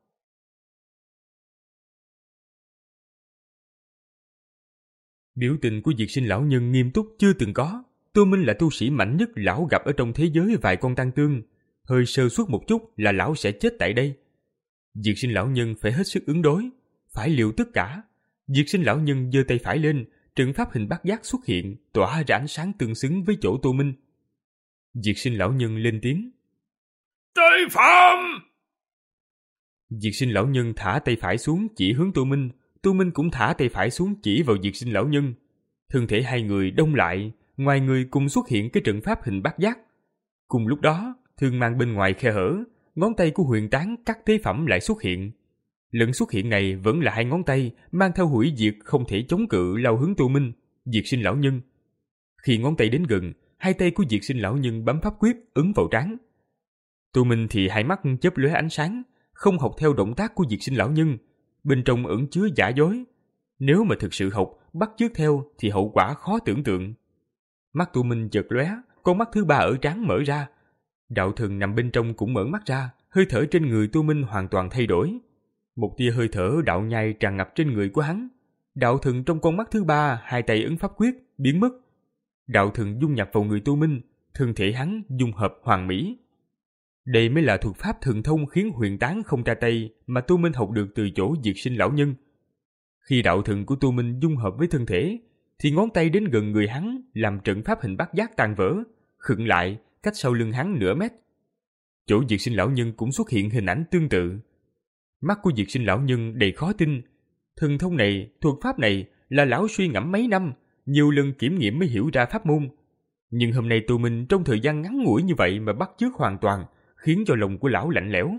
Speaker 2: Biểu tình của Diệt Sinh lão nhân nghiêm túc chưa từng có. Tô Minh là tu sĩ mạnh nhất lão gặp ở trong thế giới vài con Tang Tương, hơi sơ suất một chút là lão sẽ chết tại đây. Diệt Sinh lão nhân phải hết sức ứng đối, phải liều tất cả. Diệt Sinh lão nhân giơ tay phải lên, trận pháp hình bát giác xuất hiện, tỏa ra ánh sáng tương xứng với chỗ Tô Minh. Diệt Sinh lão nhân lên tiếng:
Speaker 3: Tế phẩm!
Speaker 2: Diệt Sinh lão nhân thả tay phải xuống chỉ hướng Tô Minh, Tô Minh cũng thả tay phải xuống chỉ vào Diệt Sinh lão nhân. Thân thể hai người đông lại, ngoài người cùng xuất hiện cái trận pháp hình bát giác. Cùng lúc đó, thương mang bên ngoài khe hở, ngón tay của Huyền Tán cắt tế phẩm lại xuất hiện. Lần xuất hiện này vẫn là hai ngón tay mang theo hủy diệt không thể chống cự lao hướng Tô Minh, Diệt Sinh lão nhân. Khi ngón tay đến gần, hai tay của Diệt Sinh lão nhân bấm pháp quyết ấn vào trán. Tô Minh thì hai mắt chớp lóe ánh sáng, không học theo động tác của Diệt Sinh lão nhân, bên trong ẩn chứa giả dối. Nếu mà thực sự học, bắt chước theo thì hậu quả khó tưởng tượng. Mắt Tô Minh chợt lóe, con mắt thứ ba ở trán mở ra. Đạo thần nằm bên trong cũng mở mắt ra, hơi thở trên người Tô Minh hoàn toàn thay đổi. Một tia hơi thở đạo nhai tràn ngập trên người của hắn. Đạo thần trong con mắt thứ ba, hai tay ấn pháp quyết, biến mất. Đạo thần dung nhập vào người Tô Minh, thân thể hắn dung hợp hoàn mỹ. Đây mới là thuật pháp thần thông khiến Huyền Tán không ra tay mà Tô Minh học được từ chỗ Diệt Sinh lão nhân. Khi đạo thần của Tô Minh dung hợp với thân thể, thì ngón tay đến gần người hắn làm trận pháp hình bát giác tan vỡ, khựng lại cách sau lưng hắn nửa mét. Chỗ Diệt Sinh lão nhân cũng xuất hiện hình ảnh tương tự. Mắt của Diệt Sinh lão nhân đầy khó tin. Thần thông này, thuật pháp này là lão suy ngẫm mấy năm, nhiều lần kiểm nghiệm mới hiểu ra pháp môn. Nhưng hôm nay Tô Minh trong thời gian ngắn ngủi như vậy mà bắt chước hoàn toàn, khiến cho lòng của lão lạnh lẽo.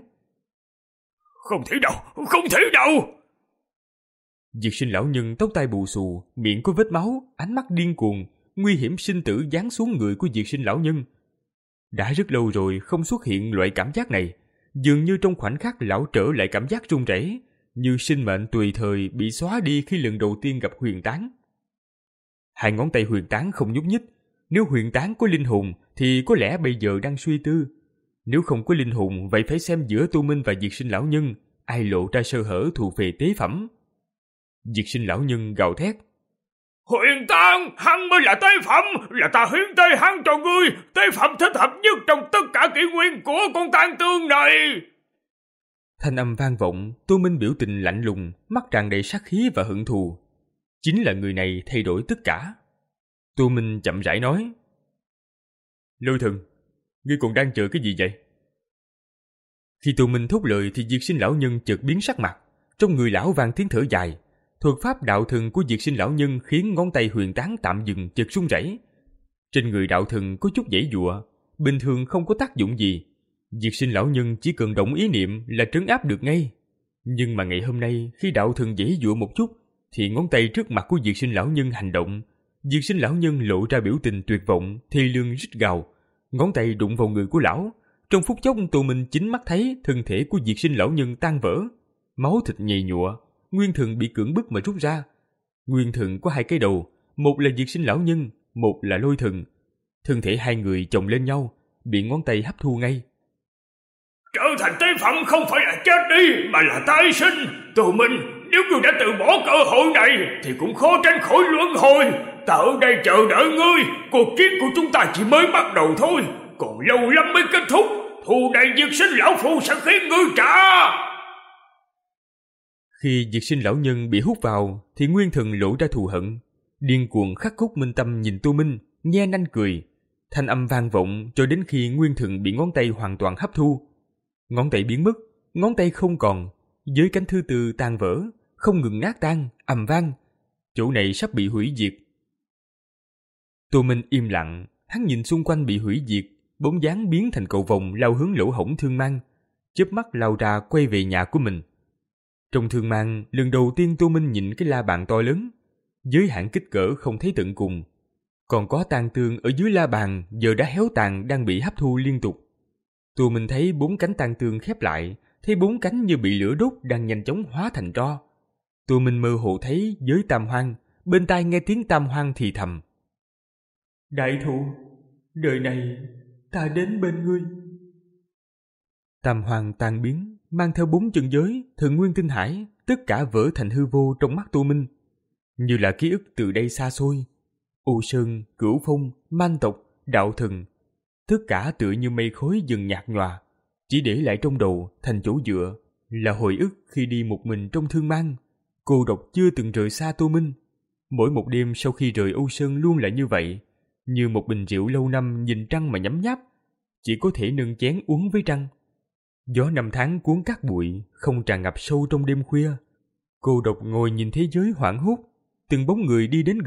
Speaker 3: Không thể đâu, không thể đâu!
Speaker 2: Diệt Sinh lão nhân tóc tai bù xù, miệng có vết máu, ánh mắt điên cuồng, nguy hiểm sinh tử giáng xuống người của Diệt Sinh lão nhân. Đã rất lâu rồi không xuất hiện loại cảm giác này, dường như trong khoảnh khắc lão trở lại cảm giác run rẩy, như sinh mệnh tùy thời bị xóa đi khi lần đầu tiên gặp Huyền Tán. Hai ngón tay Huyền Tán không nhúc nhích. Nếu Huyền Tán có linh hồn thì có lẽ bây giờ đang suy tư. Nếu không có linh hồn, vậy phải xem giữa Tô Minh và Diệt Sinh lão nhân ai lộ ra sơ hở thuộc về tế phẩm. Diệt Sinh lão nhân gào thét.
Speaker 3: Huyền Tán, hắn mới là tế phẩm, là ta hiến tế hắn cho ngươi, tế phẩm thích hợp nhất trong tất cả kỷ nguyên của con tang tương này.
Speaker 2: Thanh âm vang vọng, Tô Minh biểu tình lạnh lùng, mắt tràn đầy sát khí và hận thù. Chính là người này thay đổi tất cả. Tô Minh chậm rãi nói. Lôi Thần, ngươi còn đang chờ cái gì vậy? Khi Tô Minh thốt lời thì Diệt Sinh lão nhân chợt biến sắc mặt, trong người lão vang tiếng thở dài. Thuật pháp đạo thần của Diệt Sinh lão nhân khiến ngón tay Huyền Tán tạm dừng chợt run rẩy. Trên người đạo thần có chút giãy giụa, bình thường không có tác dụng gì. Diệt Sinh lão nhân chỉ cần động ý niệm là trấn áp được ngay. Nhưng mà ngày hôm nay khi đạo thần giãy giụa một chút, thì ngón tay trước mặt của Diệt Sinh lão nhân hành động. Diệt Sinh lão nhân lộ ra biểu tình tuyệt vọng, thê lương rít gào. Ngón tay đụng vào người của lão. Trong phút chốc Tô Minh chính mắt thấy thân thể của Diệt Sinh lão nhân tan vỡ, máu thịt nhầy nhụa, nguyên thần bị cưỡng bức mà rút ra. Nguyên thần có hai cái đầu, một là Diệt Sinh lão nhân, một là Lôi Thần. Thân thể hai người chồng lên nhau, bị ngón tay hấp thu ngay.
Speaker 3: Trở thành tế phẩm không phải là chết đi, mà là tái sinh. Tô Minh, nếu ngươi đã từ bỏ cơ hội này thì cũng khó tránh khỏi luân hồi. Ta ở đây chờ đợi ngươi, cuộc chiến của chúng ta chỉ mới bắt đầu thôi, còn lâu lắm mới kết thúc. Thù này Diệt Sinh lão phu sẽ khiến ngươi trả.
Speaker 2: Khi Diệt Sinh lão nhân bị hút vào thì nguyên thần lộ ra thù hận, điên cuồng khắc cốt minh tâm nhìn Tô Minh, nhe nanh cười. Thanh âm vang vọng cho đến khi nguyên thần bị ngón tay hoàn toàn hấp thu. Ngón tay biến mất, ngón tay không còn, giới cánh thứ tư tan vỡ, không ngừng nát tan, ầm vang. Chỗ này sắp bị hủy diệt. Tô Minh im lặng, hắn nhìn xung quanh bị hủy diệt, bóng dáng biến thành cầu vồng lao hướng lỗ hổng thương mang, chớp mắt lao ra quay về nhà của mình. Trong thương mang, lần đầu tiên Tô Minh nhìn cái la bàn to lớn, giới hạn kích cỡ không thấy tận cùng. Còn có tang tương ở dưới la bàn giờ đã héo tàn đang bị hấp thu liên tục. Tô Minh thấy bốn cánh tang tương khép lại, thấy bốn cánh như bị lửa đốt đang nhanh chóng hóa thành tro. Tô Minh mơ hồ thấy giới Tam Hoang, bên tai nghe tiếng Tam Hoang thì thầm. Đại thụ, đời này ta đến bên ngươi. Tam Hoang tan biến, mang theo bốn chân giới, thần nguyên tinh hải, tất cả vỡ thành hư vô trong mắt Tô Minh. Như là ký ức từ đây xa xôi. Ô Sơn, Cửu Phong, Man tộc, Đạo thần, tất cả tựa như mây khói dần nhạt nhòa, chỉ để lại trong đầu thành chỗ dựa, là hồi ức khi đi một mình trong thương mang, cô độc chưa từng rời xa Tô Minh. Mỗi một đêm sau khi rời Âu Sơn luôn là như vậy, như một bình rượu lâu năm nhìn trăng mà nhấm nháp, chỉ có thể nâng chén uống với trăng. Gió năm tháng cuốn cát bụi, không tràn ngập sâu trong đêm khuya. Cô độc ngồi nhìn thế giới hoảng hốt, từng bóng người đi đến gần,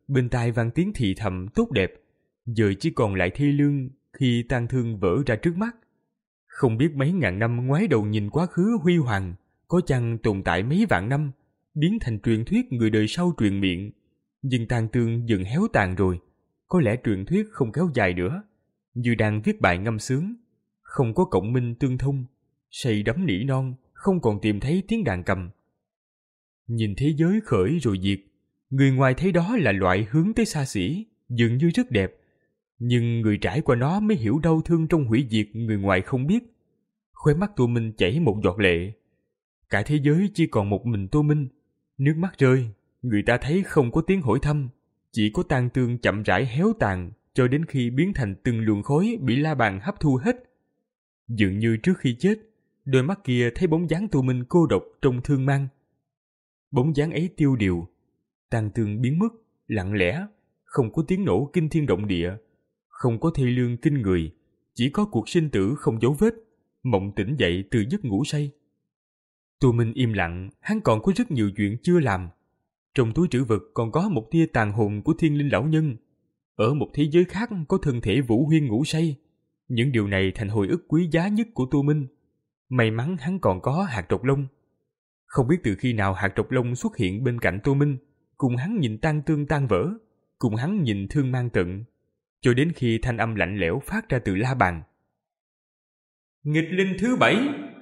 Speaker 2: bên tai vang tiếng thì thầm tốt đẹp, giờ chỉ còn lại thê lương khi tang thương vỡ ra trước mắt. Không biết mấy ngàn năm ngoái đầu nhìn quá khứ huy hoàng, có chăng tồn tại mấy vạn năm, biến thành truyền thuyết người đời sau truyền miệng. Nhưng tang thương dần héo tàn rồi, có lẽ truyền thuyết không kéo dài nữa, như đang viết bài ngâm sướng, không có cộng minh tương thông, say đắm nỉ non, không còn tìm thấy tiếng đàn cầm. Nhìn thế giới khởi rồi diệt, người ngoài thấy đó là loại hướng tới xa xỉ, dường như rất đẹp, nhưng người trải qua nó mới hiểu đau thương trong hủy diệt người ngoài không biết. Khóe mắt Tô Minh chảy một giọt lệ. Cả thế giới chỉ còn một mình Tô Minh. Nước mắt rơi, người ta thấy không có tiếng hỏi thăm, chỉ có tang thương chậm rãi héo tàn cho đến khi biến thành từng luồng khói bị la bàn hấp thu hết. Dường như trước khi chết, đôi mắt kia thấy bóng dáng Tô Minh cô độc trong thương mang. Bóng dáng ấy tiêu điều, tang thương biến mất, lặng lẽ, không có tiếng nổ kinh thiên động địa, không có thê lương kinh người, chỉ có cuộc sinh tử không dấu vết, mộng tỉnh dậy từ giấc ngủ say. Tô Minh im lặng, hắn còn có rất nhiều chuyện chưa làm. Trong túi trữ vật còn có một tia tàn hồn của thiên linh lão nhân. Ở một thế giới khác có thân thể Vũ Huyên ngủ say. Những điều này thành hồi ức quý giá nhất của Tô Minh. May mắn hắn còn có hạt trọc lông. Không biết từ khi nào hạt trọc lông xuất hiện bên cạnh Tô Minh, cùng hắn nhìn tang tương tan vỡ, cùng hắn nhìn thương mang tận, cho đến khi thanh âm lạnh lẽo phát ra từ la bàn.
Speaker 4: Nghịch linh thứ bảy.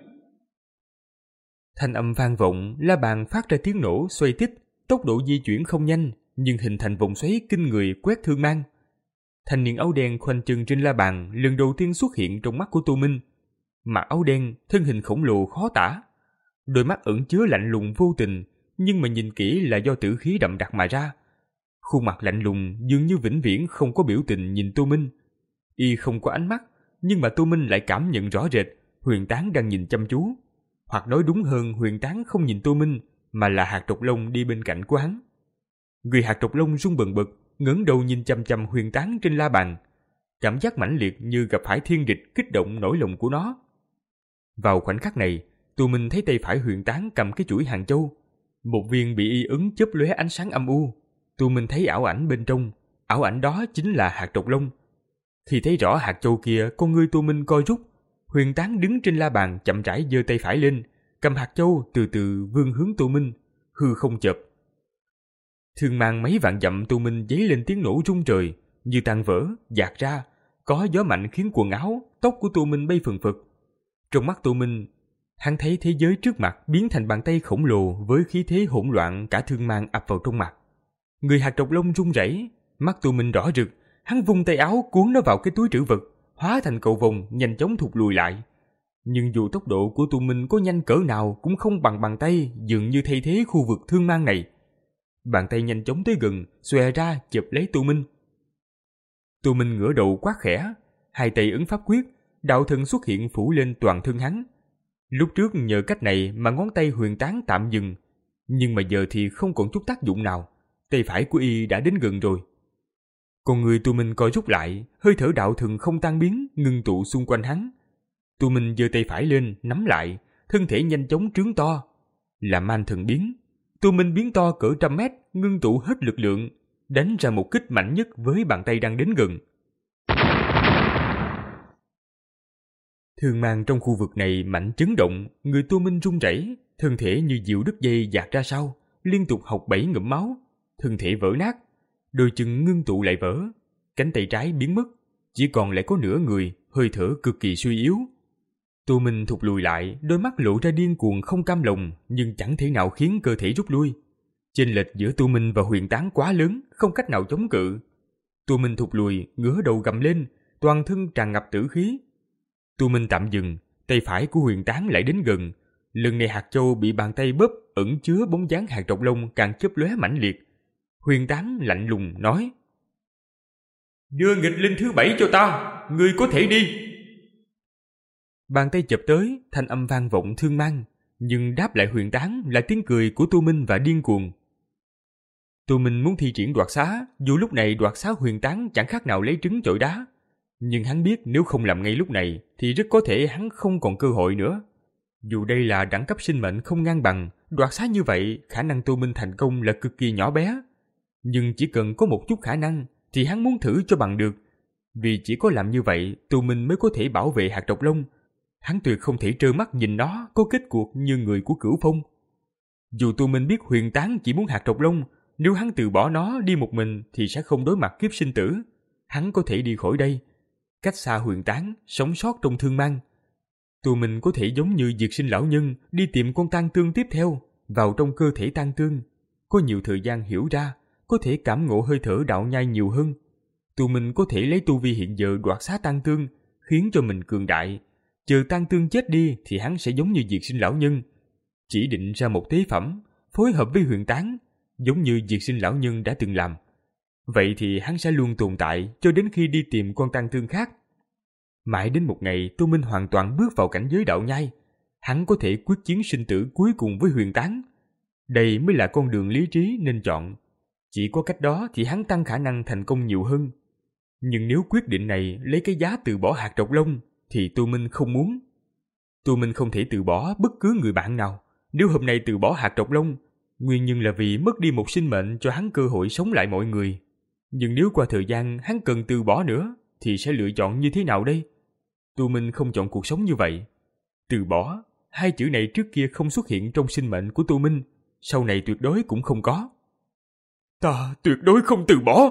Speaker 2: Thanh âm vang vọng, la bàn phát ra tiếng nổ xoay tít, tốc độ di chuyển không nhanh, nhưng hình thành vòng xoáy kinh người quét thương mang. Thanh niên áo đen khoanh chân trên la bàn lần đầu tiên xuất hiện trong mắt của Tô Minh. Mặc áo đen, thân hình khổng lồ khó tả, đôi mắt ẩn chứa lạnh lùng vô tình, nhưng mà nhìn kỹ là do tử khí đậm đặc mà ra. Khuôn mặt lạnh lùng dường như vĩnh viễn không có biểu tình nhìn Tô Minh. Y không có ánh mắt, nhưng mà Tô Minh lại cảm nhận rõ rệt Huyền Tán đang nhìn chăm chú. Hoặc nói đúng hơn, Huyền Tán không nhìn Tô Minh, mà là hạt trọc lông đi bên cạnh của hắn. Người hạt trọc lông rung bần bật, ngẩng đầu nhìn chăm chăm Huyền Tán trên la bàn. Cảm giác mãnh liệt như gặp phải thiên địch kích động nỗi lòng của nó. Vào khoảnh khắc này, Tô Minh thấy tay phải Huyền Tán cầm cái chuỗi hàng châu. Một viên bị y ấn chớp lóe ánh sáng âm u. Tô Minh thấy ảo ảnh bên trong, ảo ảnh đó chính là hạt trọc lông. Khi thấy rõ hạt châu kia, con ngươi Tô Minh co rút. Huyền Tán đứng trên la bàn chậm rãi giơ tay phải lên, cầm hạt châu từ từ vươn hướng Tô Minh, hư không chợp. Thương mang mấy vạn dặm Tô Minh dấy lên tiếng nổ rung trời, như tan vỡ, dạt ra, có gió mạnh khiến quần áo, tóc của Tô Minh bay phừng phật. Trong mắt Tô Minh, hắn thấy thế giới trước mặt biến thành bàn tay khổng lồ với khí thế hỗn loạn, cả thương mang ập vào trong mặt. Người hạt trọc lông run rẩy, mắt Tô Minh đỏ rực, hắn vung tay áo cuốn nó vào cái túi trữ vật, hóa thành cầu vồng nhanh chóng thụt lùi lại. Nhưng dù tốc độ của Tô Minh có nhanh cỡ nào cũng không bằng bàn tay dường như thay thế khu vực thương mang này. Bàn tay nhanh chóng tới gần, xòe ra chụp lấy Tô Minh. Tô Minh ngửa đầu quát khẽ, hai tay ấn pháp quyết, đạo thần xuất hiện phủ lên toàn thân hắn. Lúc trước nhờ cách này mà ngón tay Huyền Tán tạm dừng, nhưng mà giờ thì không còn chút tác dụng nào. Tay phải của y đã đến gần rồi. Con người Tô Minh co rút lại, hơi thở đạo thần không tan biến, ngưng tụ xung quanh hắn. Tô Minh giơ tay phải lên, nắm lại, thân thể nhanh chóng trướng to. Là man thần biến. Tô Minh biến to cỡ trăm mét, ngưng tụ hết lực lượng, đánh ra một kích mạnh nhất với bàn tay đang đến gần. Thương mang trong khu vực này mạnh chấn động, người Tô Minh run rẩy, thân thể như diều đứt dây dạt ra sau, liên tục học bảy ngụm máu, thân thể vỡ nát, đôi chân ngưng tụ lại vỡ, cánh tay trái biến mất, chỉ còn lại có nửa người, hơi thở cực kỳ suy yếu. Tô Minh thụt lùi lại, đôi mắt lộ ra điên cuồng không cam lòng, nhưng chẳng thể nào khiến cơ thể rút lui. Chênh lệch giữa Tô Minh và Huyền Tán quá lớn, không cách nào chống cự. Tô Minh thụt lùi, ngửa đầu gầm lên, toàn thân tràn ngập tử khí. Tô Minh tạm dừng, tay phải của Huyền Tán lại đến gần. Lần này hạt châu bị bàn tay bóp ẩn chứa bóng dáng hạt trọc lông càng chớp lóe mãnh liệt. Huyền Tán lạnh lùng nói:
Speaker 4: Đưa nghịch linh thứ bảy cho ta, ngươi có thể đi.
Speaker 2: Bàn tay chụp tới, thanh âm vang vọng thương mang, nhưng đáp lại Huyền Tán là tiếng cười của Tô Minh và điên cuồng. Tô Minh muốn thi triển đoạt xá, dù lúc này đoạt xá Huyền Tán chẳng khác nào lấy trứng chọi đá. Nhưng hắn biết nếu không làm ngay lúc này thì rất có thể hắn không còn cơ hội nữa. Dù đây là đẳng cấp sinh mệnh không ngang bằng, đoạt xá như vậy khả năng Tô Minh thành công là cực kỳ nhỏ bé. Nhưng chỉ cần có một chút khả năng thì hắn muốn thử cho bằng được. Vì chỉ có làm như vậy, Tu Minh mới có thể bảo vệ hạt độc long. Hắn tuyệt không thể trơ mắt nhìn nó có kết cuộc như người của Cửu Phong. Dù Tu Minh biết Huyền Tán chỉ muốn hạt độc long, nếu hắn từ bỏ nó đi một mình thì sẽ không đối mặt kiếp sinh tử. Hắn có thể đi khỏi đây, cách xa Huyền Tán, sống sót trong thương mang. Tu Minh có thể giống như Diệt Sinh lão nhân đi tìm con tang tương tiếp theo, vào trong cơ thể tang tương, có nhiều thời gian hiểu ra, có thể cảm ngộ hơi thở đạo nhai nhiều hơn. Tu Minh có thể lấy tu vi hiện giờ đoạt xá tang tương, khiến cho mình cường đại. Chờ tang tương chết đi thì hắn sẽ giống như Diệt Sinh lão nhân, chỉ định ra một tế phẩm, phối hợp với Huyền Tán, giống như Diệt Sinh lão nhân đã từng làm. Vậy thì hắn sẽ luôn tồn tại cho đến khi đi tìm con tang tương khác. Mãi đến một ngày Tu Minh hoàn toàn bước vào cảnh giới đạo nhai, hắn có thể quyết chiến sinh tử cuối cùng với Huyền Tán. Đây mới là con đường lý trí nên chọn. Chỉ có cách đó thì hắn tăng khả năng thành công nhiều hơn. Nhưng nếu quyết định này lấy cái giá từ bỏ hạt độc long thì Tu Minh không muốn. Tu Minh không thể từ bỏ bất cứ người bạn nào. Nếu hôm nay từ bỏ hạt độc long, nguyên nhân là vì mất đi một sinh mệnh cho hắn cơ hội sống lại mọi người. Nhưng nếu qua thời gian hắn cần từ bỏ nữa thì sẽ lựa chọn như thế nào đây? Tu Minh không chọn cuộc sống như vậy. Từ bỏ, hai chữ này trước kia không xuất hiện trong sinh mệnh của Tu Minh, sau này tuyệt đối cũng không có. Ta tuyệt đối không từ bỏ.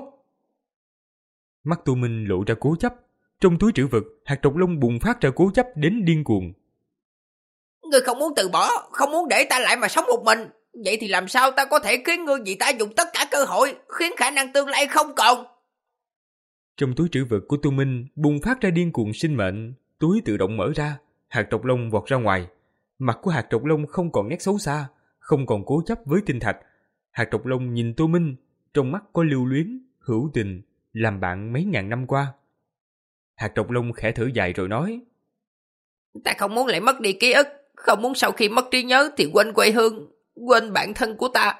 Speaker 2: Mắt Tu Minh lộ ra cố chấp. Trong túi trữ vật, hạt độc long bùng phát ra cố chấp đến điên cuồng.
Speaker 5: Ngươi không muốn từ bỏ, không muốn để ta lại mà sống một mình. Vậy thì làm sao ta có thể khiến ngươi vì ta dùng tất cả cơ hội, khiến khả năng tương lai không còn?
Speaker 2: Trong túi trữ vật của Tu Minh bùng phát ra điên cuồng sinh mệnh, túi tự động mở ra, hạt độc long vọt ra ngoài. Mặt của hạt độc long không còn nét xấu xa, không còn cố chấp với tinh thạch. Hạt độc long nhìn Tu Minh, trong mắt có lưu luyến, hữu tình, làm bạn mấy ngàn năm qua. Hạt độc long khẽ thở dài rồi nói:
Speaker 5: Ta không muốn lại mất đi ký ức, không muốn sau khi mất trí nhớ thì quên quê hương, quên bản thân của ta.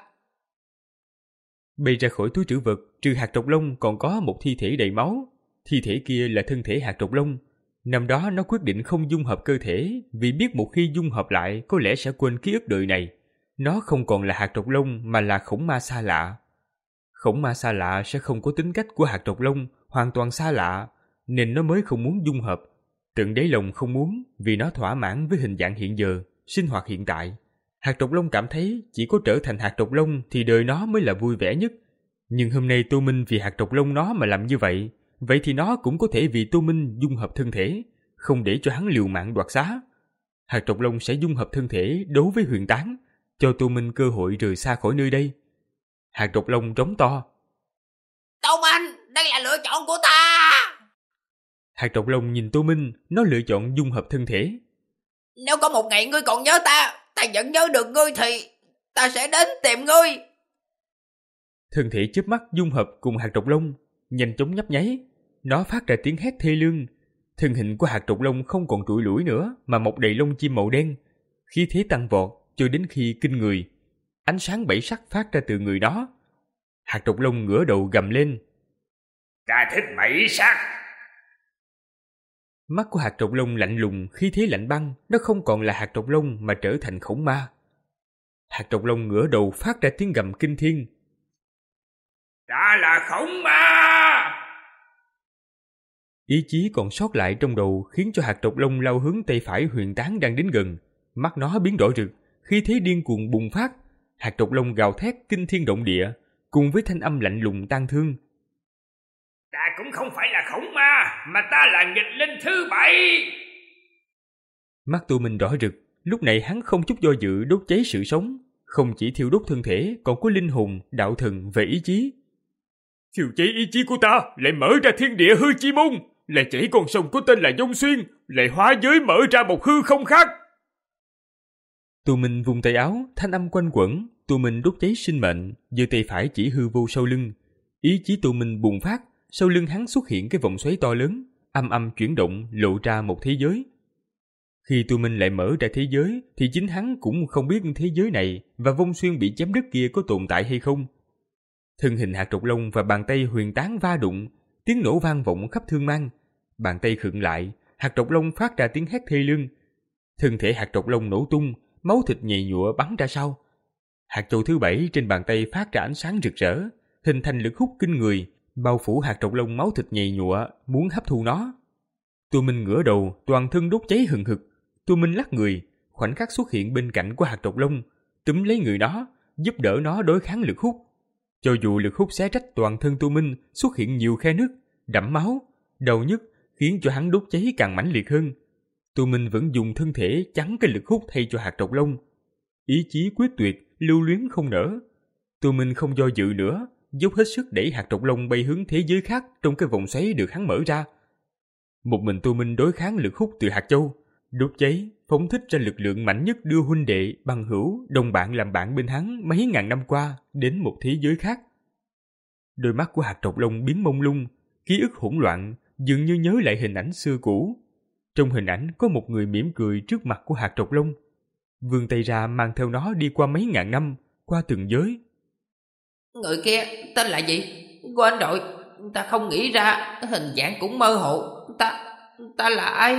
Speaker 2: Bay ra khỏi túi trữ vật, trừ hạt độc long còn có một thi thể đầy máu. Thi thể kia là thân thể hạt độc long. Năm đó nó quyết định không dung hợp cơ thể, vì biết một khi dung hợp lại có lẽ sẽ quên ký ức đời này. Nó không còn là hạt độc long mà là khổng ma xa lạ. Khổng ma xa lạ sẽ không có tính cách của hạt độc long, hoàn toàn xa lạ, nên nó mới không muốn dung hợp. Tận đáy lòng không muốn, vì nó thỏa mãn với hình dạng hiện giờ, sinh hoạt hiện tại. Hạt độc long cảm thấy chỉ có trở thành hạt độc long thì đời nó mới là vui vẻ nhất. Nhưng hôm nay Tu Minh vì hạt độc long nó mà làm như vậy, vậy thì nó cũng có thể vì Tu Minh dung hợp thân thể, không để cho hắn liều mạng đoạt xá. Hạt độc long sẽ dung hợp thân thể đối với Huyền Tán, cho Tu Minh cơ hội rời xa khỏi nơi đây. Hạt độc long trống to:
Speaker 5: Tu Minh, đây là lựa chọn của ta.
Speaker 2: Hạt độc long nhìn Tu Minh, nó lựa chọn dung hợp thân thể.
Speaker 5: Nếu có một ngày ngươi còn nhớ ta, ta vẫn nhớ được ngươi thì ta sẽ đến tìm ngươi.
Speaker 2: Thân thể chớp mắt dung hợp cùng hạt độc long, nhanh chóng nhấp nháy. Nó phát ra tiếng hét thê lương. Thân hình của hạt độc long không còn trụi lủi nữa mà mọc đầy lông chim màu đen. Khí thế tăng vọt cho đến khi kinh người. Ánh sáng bảy sắc phát ra từ người nó. Hạt độc long ngửa đầu gầm lên:
Speaker 3: Ta thích bảy sắc.
Speaker 2: Mắt của hạt độc long lạnh lùng, khí thế lạnh băng. Nó không còn là hạt độc long mà trở thành khổng ma. Hạt độc long ngửa đầu phát ra tiếng gầm kinh thiên:
Speaker 3: Ta là khổng ma.
Speaker 2: Ý chí còn sót lại trong đầu khiến cho hạt độc long lao hướng tay phải Huyền Tán đang đến gần. Mắt nó biến đổi rực, khí thế điên cuồng bùng phát. Hạt độc long gào thét kinh thiên động địa, cùng với thanh âm lạnh lùng tang thương:
Speaker 3: Ta cũng không phải là khổng ma, mà ta là nghịch linh thứ bảy.
Speaker 2: Mắt Tu Minh đỏ rực, lúc này hắn không chút do dự đốt cháy sự sống, không chỉ thiêu đốt thân thể, còn có linh hồn, đạo thần và ý chí.
Speaker 3: Thiêu cháy ý chí của ta, lại mở ra thiên địa hư chi môn, lại chảy con sông có tên là Dung Xuyên, lại hóa giới mở ra một hư không khác.
Speaker 2: Tu Minh vung tay áo, thanh âm quanh quẩn. Tu Minh đốt cháy sinh mệnh, giơ tay phải chỉ hư vô sau lưng. Ý chí Tu Minh bùng phát, sau lưng hắn xuất hiện cái vòng xoáy to lớn, âm âm chuyển động lộ ra một thế giới. Khi Tu Minh lại mở ra thế giới thì chính hắn cũng không biết thế giới này và vong xuyên bị chém đứt kia có tồn tại hay không. Thân hình hạt độc long và bàn tay Huyền Tán va đụng, tiếng nổ vang vọng khắp thương mang. Bàn tay khựng lại, hạt độc long phát ra tiếng hét thê lương. Thân thể hạt độc long nổ tung, máu thịt nhầy nhụa bắn ra sau. Hạt châu thứ bảy trên bàn tay phát ra ánh sáng rực rỡ, hình thành lực hút kinh người, bao phủ hạt trọc lông máu thịt nhầy nhụa, muốn hấp thu nó. Tô Minh ngửa đầu, toàn thân đốt cháy hừng hực. Tô Minh lắc người, khoảnh khắc xuất hiện bên cạnh của hạt trọc lông, túm lấy người nó, giúp đỡ nó đối kháng lực hút. Cho dù lực hút xé rách toàn thân Tô Minh xuất hiện nhiều khe nứt, đẫm máu, đau nhức khiến cho hắn đốt cháy càng mãnh liệt hơn. Tô Minh vẫn dùng thân thể chắn cái lực hút thay cho hạt trọc lông. Ý chí quyết tuyệt, lưu luyến không nở. Tô Minh không do dự nữa, dốc hết sức đẩy hạt trọc lông bay hướng thế giới khác trong cái vòng xoáy được hắn mở ra. Một mình Tô Minh đối kháng lực hút từ hạt châu, đốt cháy, phóng thích ra lực lượng mạnh nhất đưa huynh đệ, bằng hữu, đồng bạn làm bạn bên hắn mấy ngàn năm qua đến một thế giới khác. Đôi mắt của hạt trọc lông biến mông lung, ký ức hỗn loạn, dường như nhớ lại hình ảnh xưa cũ. Trong hình ảnh có một người mỉm cười trước mặt của hạt trọc lông, vươn tay ra mang theo nó đi qua mấy ngàn năm, qua từng giới.
Speaker 5: Người kia tên là gì? Quên rồi, ta không nghĩ ra, hình dạng cũng mơ hồ. Ta, ta là ai?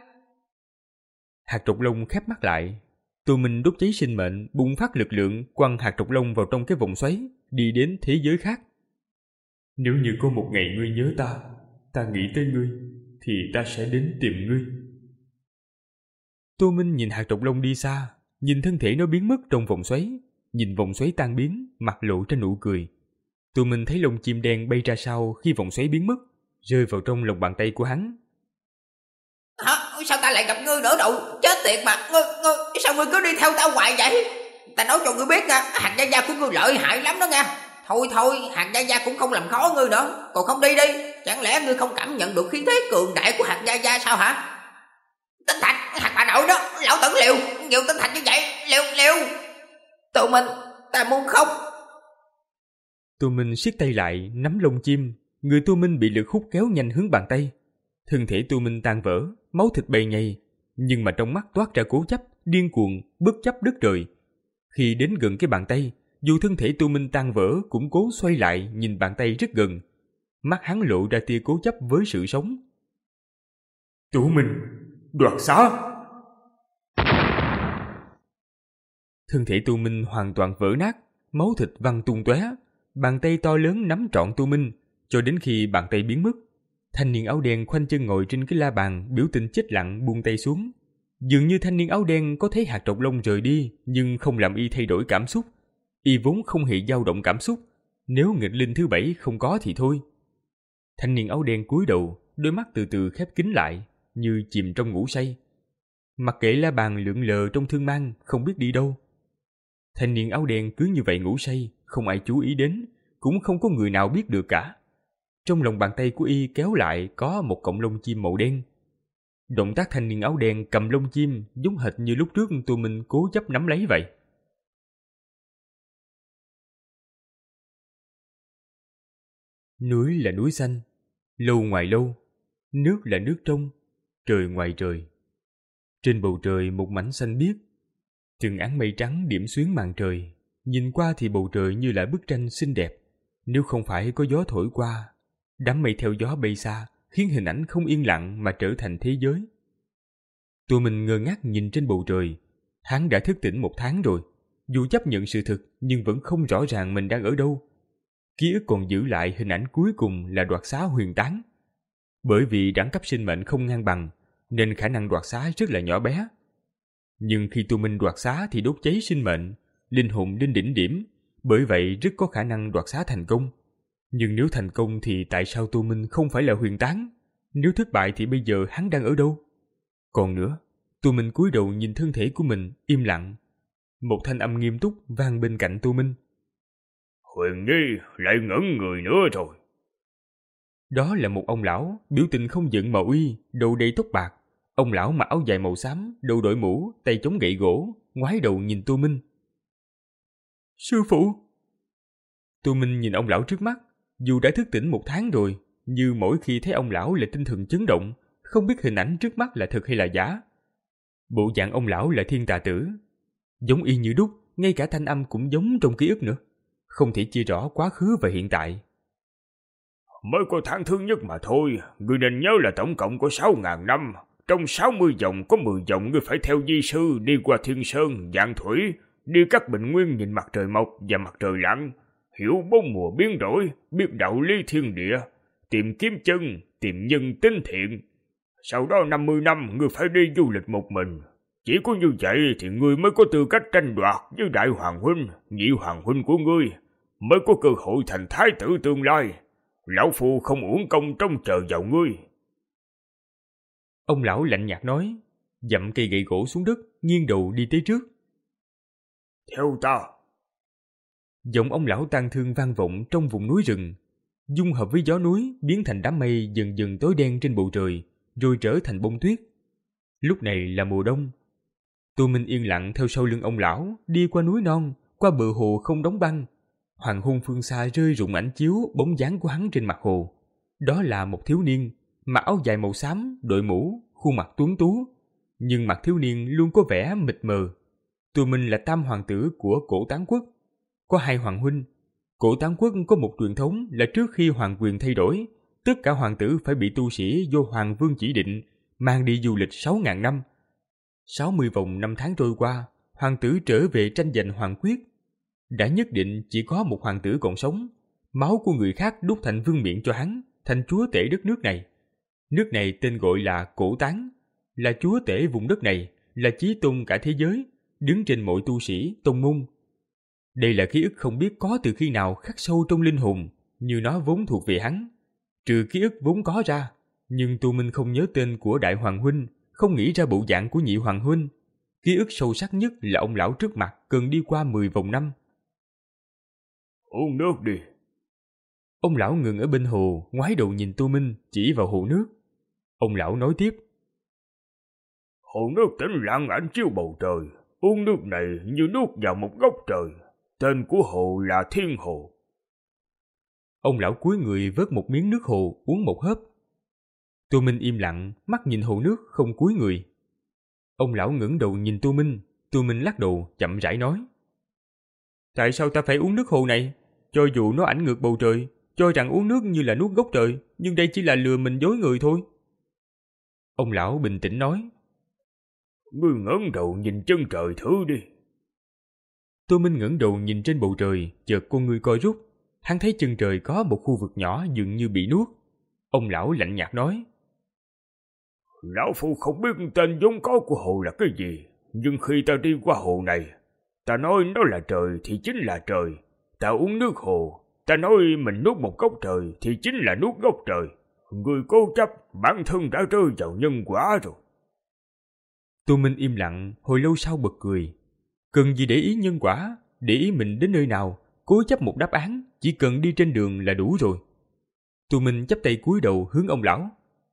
Speaker 2: Hạt trọc lông khép mắt lại. Tô Minh đốt cháy sinh mệnh, bùng phát lực lượng, quăng hạt trọc lông vào trong cái vòng xoáy, đi đến thế giới khác.
Speaker 4: Nếu như có một ngày ngươi nhớ ta, ta nghĩ tới ngươi, thì ta sẽ đến tìm ngươi.
Speaker 2: Tô Minh nhìn hạt trọc lông đi xa, nhìn thân thể nó biến mất trong vòng xoáy, nhìn vòng xoáy tan biến, mặt lộ ra nụ cười. Tô Minh thấy lông chim đen bay ra sau khi vòng xoáy biến mất, rơi vào trong lòng bàn tay của hắn.
Speaker 5: Hả? Sao ta lại gặp ngươi nữa đâu? Chết tiệt mà, ngươi, ngươi, sao ngươi cứ đi theo ta hoài vậy? Ta nói cho ngươi biết nha, hạt gia gia của ngươi lợi hại lắm đó nha. Thôi thôi, hạt gia gia cũng không làm khó ngươi nữa, còn không đi đi. Chẳng lẽ ngươi không cảm nhận được khí thế cường đại của hạt gia gia sao hả? Tinh Thạch, hạt bà nội đó, lão tử liều, nhiều tinh thạch như vậy, liều liều. Tô Minh, ta muốn khóc.
Speaker 2: Tô Minh siết tay lại, nắm lông chim, người Tô Minh bị lực hút kéo nhanh hướng bàn tay. Thân thể Tô Minh tan vỡ, máu thịt bầy nhầy, nhưng mà trong mắt toát ra cố chấp, điên cuồng, bất chấp đất trời. Khi đến gần cái bàn tay, dù thân thể Tô Minh tan vỡ cũng cố xoay lại nhìn bàn tay rất gần. Mắt hắn lộ ra tia cố chấp với sự sống.
Speaker 4: Tô Minh, đoạt xá!
Speaker 2: Thân thể Tô Minh hoàn toàn vỡ nát, máu thịt văng tung tóe. Bàn tay to lớn nắm trọn Tô Minh, cho đến khi bàn tay biến mất. Thanh niên áo đen khoanh chân ngồi trên cái la bàn, biểu tình chết lặng buông tay xuống. Dường như thanh niên áo đen có thấy hạt trọc lông rời đi, nhưng không làm y thay đổi cảm xúc. Y vốn không hề dao động cảm xúc, nếu nghịch linh thứ bảy không có thì thôi. Thanh niên áo đen cúi đầu, đôi mắt từ từ khép kín lại, như chìm trong ngủ say. Mặc kệ la bàn lượn lờ trong thương mang, không biết đi đâu. Thanh niên áo đen cứ như vậy ngủ say, không ai chú ý đến, cũng không có người nào biết được cả. Trong lòng bàn tay của y kéo lại có một cọng lông chim màu đen. Động tác thanh niên áo đen cầm lông chim giống hệt như lúc trước Tô Minh cố chấp nắm lấy vậy. Núi là núi xanh, lâu ngoài lâu, nước là nước trong, trời ngoài trời. Trên bầu trời một mảnh xanh biếc, từng áng mây trắng điểm xuyến màn trời. Nhìn qua thì bầu trời như là bức tranh xinh đẹp. Nếu không phải có gió thổi qua, đám mây theo gió bay xa, khiến hình ảnh không yên lặng mà trở thành thế giới. Tụi mình ngơ ngác nhìn trên bầu trời. Hắn đã thức tỉnh một tháng rồi. Dù chấp nhận sự thực, nhưng vẫn không rõ ràng mình đang ở đâu. Ký ức còn giữ lại hình ảnh cuối cùng là đoạt xá huyền tán. Bởi vì đẳng cấp sinh mệnh không ngang bằng, nên khả năng đoạt xá rất là nhỏ bé. Nhưng khi tụi mình đoạt xá thì đốt cháy sinh mệnh, linh hồn đến đỉnh điểm, bởi vậy rất có khả năng đoạt xá thành công. Nhưng nếu thành công thì tại sao Tô Minh không phải là huyền tán? Nếu thất bại thì bây giờ hắn đang ở đâu? Còn nữa, Tô Minh cúi đầu nhìn thân thể của mình, im lặng. Một thanh âm nghiêm túc vang bên cạnh Tô Minh.
Speaker 3: Huyền Nhi lại ngẩn người nữa rồi.
Speaker 2: Đó là một ông lão, biểu tình không giận mà uy, đầu đầy tóc bạc. Ông lão mặc áo dài màu xám, đầu đội mũ, tay chống gậy gỗ, ngoái đầu nhìn Tô Minh. Sư phụ! Tô Minh nhìn ông lão trước mắt, dù đã thức tỉnh một tháng rồi, như mỗi khi thấy ông lão là tinh thần chấn động, không biết hình ảnh trước mắt là thật hay là giả. Bộ dạng ông lão là thiên tà tử, giống y như đúc, ngay cả thanh âm cũng giống trong ký ức nữa, không thể chia rõ quá khứ và hiện tại.
Speaker 3: Mới có tháng thứ nhất mà thôi, người nên nhớ là tổng cộng có sáu ngàn năm. Trong sáu mươi dòng có mười dòng ngươi phải theo di sư đi qua Thiên Sơn, Vạn Thủy, đi các bình nguyên nhìn mặt trời mọc và mặt trời lặn. hiểu bốn mùa biến đổi, biết đạo lý thiên địa, tìm kiếm chân, tìm nhân tính thiện. Sau đó năm mươi năm ngươi phải đi du lịch một mình. Chỉ có như vậy thì ngươi mới có tư cách tranh đoạt với đại hoàng huynh, nhị hoàng huynh của ngươi, mới có cơ hội thành thái tử tương lai. Lão phu không uổng công trông chờ vào ngươi.
Speaker 2: Ông lão lạnh nhạt nói, dậm cây gậy gỗ xuống đất, nghiêng đầu đi tới trước.
Speaker 3: Theo ta.
Speaker 2: Giọng ông lão tang thương vang vọng trong vùng núi rừng, dung hợp với gió núi biến thành đám mây dần dần tối đen trên bầu trời, rồi trở thành bông tuyết. Lúc này là mùa đông. Tô Minh yên lặng theo sau lưng ông lão, đi qua núi non, qua bờ hồ không đóng băng. Hoàng hôn phương xa rơi rụng ảnh chiếu bóng dáng của hắn trên mặt hồ. Đó là một thiếu niên, mặc áo dài màu xám, đội mũ, khuôn mặt tuấn tú. Nhưng mặt thiếu niên luôn có vẻ mịt mờ. Tô Minh là tam hoàng tử của Cổ Tán Quốc. Có hai hoàng huynh. Cổ Tán Quốc có một truyền thống là trước khi hoàng quyền thay đổi, tất cả hoàng tử phải bị tu sĩ do hoàng vương chỉ định, mang đi du lịch sáu ngàn năm. sáu mươi vòng năm tháng trôi qua, hoàng tử trở về tranh giành hoàng quyết. Đã nhất định chỉ có một hoàng tử còn sống, máu của người khác đúc thành vương miện cho hắn, thành chúa tể đất nước này. Nước này tên gọi là Cổ Tán, là chúa tể vùng đất này, là chí tôn cả thế giới, đứng trên mọi tu sĩ, tông môn. Đây là ký ức không biết có từ khi nào khắc sâu trong linh hồn, như nó vốn thuộc về hắn. Trừ ký ức vốn có ra, nhưng Tô Minh không nhớ tên của đại hoàng huynh, không nghĩ ra bộ dạng của nhị hoàng huynh. Ký ức sâu sắc nhất là ông lão trước mặt cần đi qua mười vòng năm.
Speaker 3: Uống nước đi.
Speaker 2: Ông lão ngừng ở bên hồ, ngoái đầu nhìn Tô Minh, chỉ vào hồ nước. Ông lão nói tiếp.
Speaker 3: Hồ nước tĩnh lặng ảnh chiếu bầu trời, uống nước này như nuốt vào một góc trời. Tên của hồ là Thiên Hồ.
Speaker 2: Ông lão cúi người vớt một miếng nước hồ, uống một hớp. Tô Minh im lặng, mắt nhìn hồ nước, không cúi người. Ông lão ngẩng đầu nhìn Tô Minh, Tô Minh lắc đầu, chậm rãi nói. Tại sao ta phải uống nước hồ này? Cho dù nó ảnh ngược bầu trời, cho rằng uống nước như là nuốt gốc trời, nhưng đây chỉ là lừa mình dối người thôi. Ông lão bình tĩnh nói.
Speaker 3: Ngươi ngẩng đầu nhìn chân trời thử đi.
Speaker 2: Tô Minh ngẩng đầu nhìn trên bầu trời, chợt con ngươi co rút. Hắn thấy chân trời có một khu vực nhỏ dường như bị nuốt. Ông lão lạnh nhạt nói.
Speaker 3: Lão phu không biết tên vốn có của hồ là cái gì, nhưng khi ta đi qua hồ này, ta nói nó là trời thì chính là trời. Ta uống nước hồ, ta nói mình nuốt một góc trời thì chính là nuốt góc trời. Người cố chấp, bản thân đã rơi vào nhân quả rồi.
Speaker 2: Tô Minh im lặng, hồi lâu sau bật cười. Cần gì để ý nhân quả, để ý mình đến nơi nào, cố chấp một đáp án, chỉ cần đi trên đường là đủ rồi. Tô Minh chắp tay cúi đầu hướng ông lão.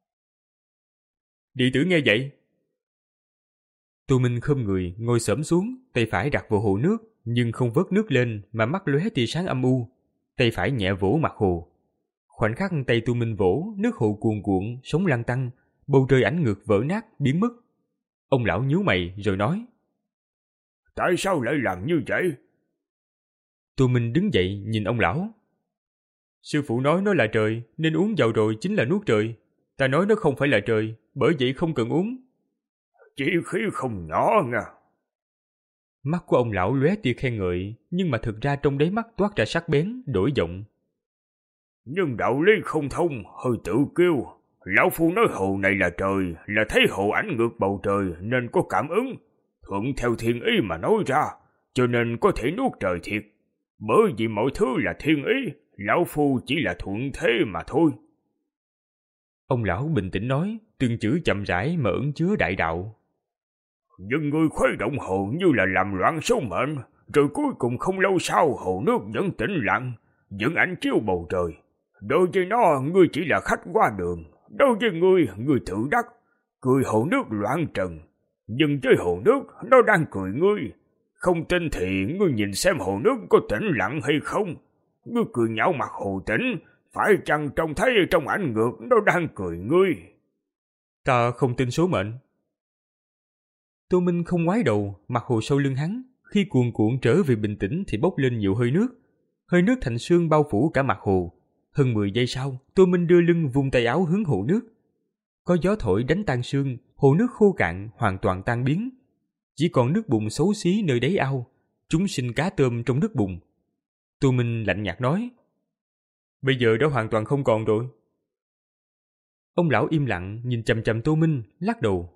Speaker 2: Đệ tử nghe vậy. Tô Minh khom người, ngồi xổm xuống, tay phải đặt vào hồ nước, nhưng không vớt nước lên mà mắt lóe tia sáng âm u. Tay phải nhẹ vỗ mặt hồ. Khoảnh khắc tay Tô Minh vỗ, nước hồ cuồn cuộn, sóng lăn tăn, bầu trời ảnh ngược vỡ nát, biến mất. Ông lão nhíu mày rồi nói.
Speaker 3: Tại sao lại làm như vậy?
Speaker 2: Tô Minh đứng dậy nhìn ông lão. Sư phụ nói nó là trời, nên uống vào rồi chính là nuốt trời. Ta nói nó không phải là trời, bởi vậy không cần uống.
Speaker 3: Chí khí không nhỏ nha.
Speaker 2: Mắt của ông lão lóe tia khen ngợi, nhưng mà thực ra trong đáy mắt toát ra sắc bén, đổi giọng.
Speaker 3: Nhưng đạo lý không thông, hơi tự kiêu. Lão phu nói hồ này là trời, là thấy hồ ảnh ngược bầu trời nên có cảm ứng. Thuận theo thiên ý mà nói ra, cho nên có thể nuốt trời thiệt. Bởi vì mọi thứ là thiên ý, lão phu chỉ là thuận thế mà thôi.
Speaker 2: Ông lão bình tĩnh nói, từng chữ chậm rãi mà ẩn chứa đại đạo.
Speaker 3: Nhưng ngươi khuấy động hồ như là làm loạn số mệnh, rồi cuối cùng không lâu sau hồ nước vẫn tĩnh lặng, vẫn ảnh chiếu bầu trời. Đối với nó, ngươi chỉ là khách qua đường. Đối với ngươi, ngươi tự đắc, cười hồ nước loạn trần. Nhưng với hồ nước, nó đang cười ngươi. Không tin thì ngươi nhìn xem hồ nước có tĩnh lặng hay không. Ngươi cười nhạo mặt hồ tĩnh, phải chăng trông thấy trong ảnh ngược nó đang cười ngươi?
Speaker 2: Ta không tin số mệnh. Tô Minh không ngoái đầu, mặt hồ sau lưng hắn, khi cuồn cuộn trở về bình tĩnh thì bốc lên nhiều hơi nước. Hơi nước thành sương bao phủ cả mặt hồ. Hơn mười giây sau, Tô Minh đưa lưng vung tay áo hướng hồ nước. Có gió thổi đánh tan sương, hồ nước khô cạn, hoàn toàn tan biến. Chỉ còn nước bùn xấu xí nơi đáy ao, chúng sinh cá tôm trong nước bùn. Tô Minh lạnh nhạt nói. Bây giờ đã hoàn toàn không còn rồi. Ông lão im lặng nhìn chằm chằm Tô Minh, lắc đầu.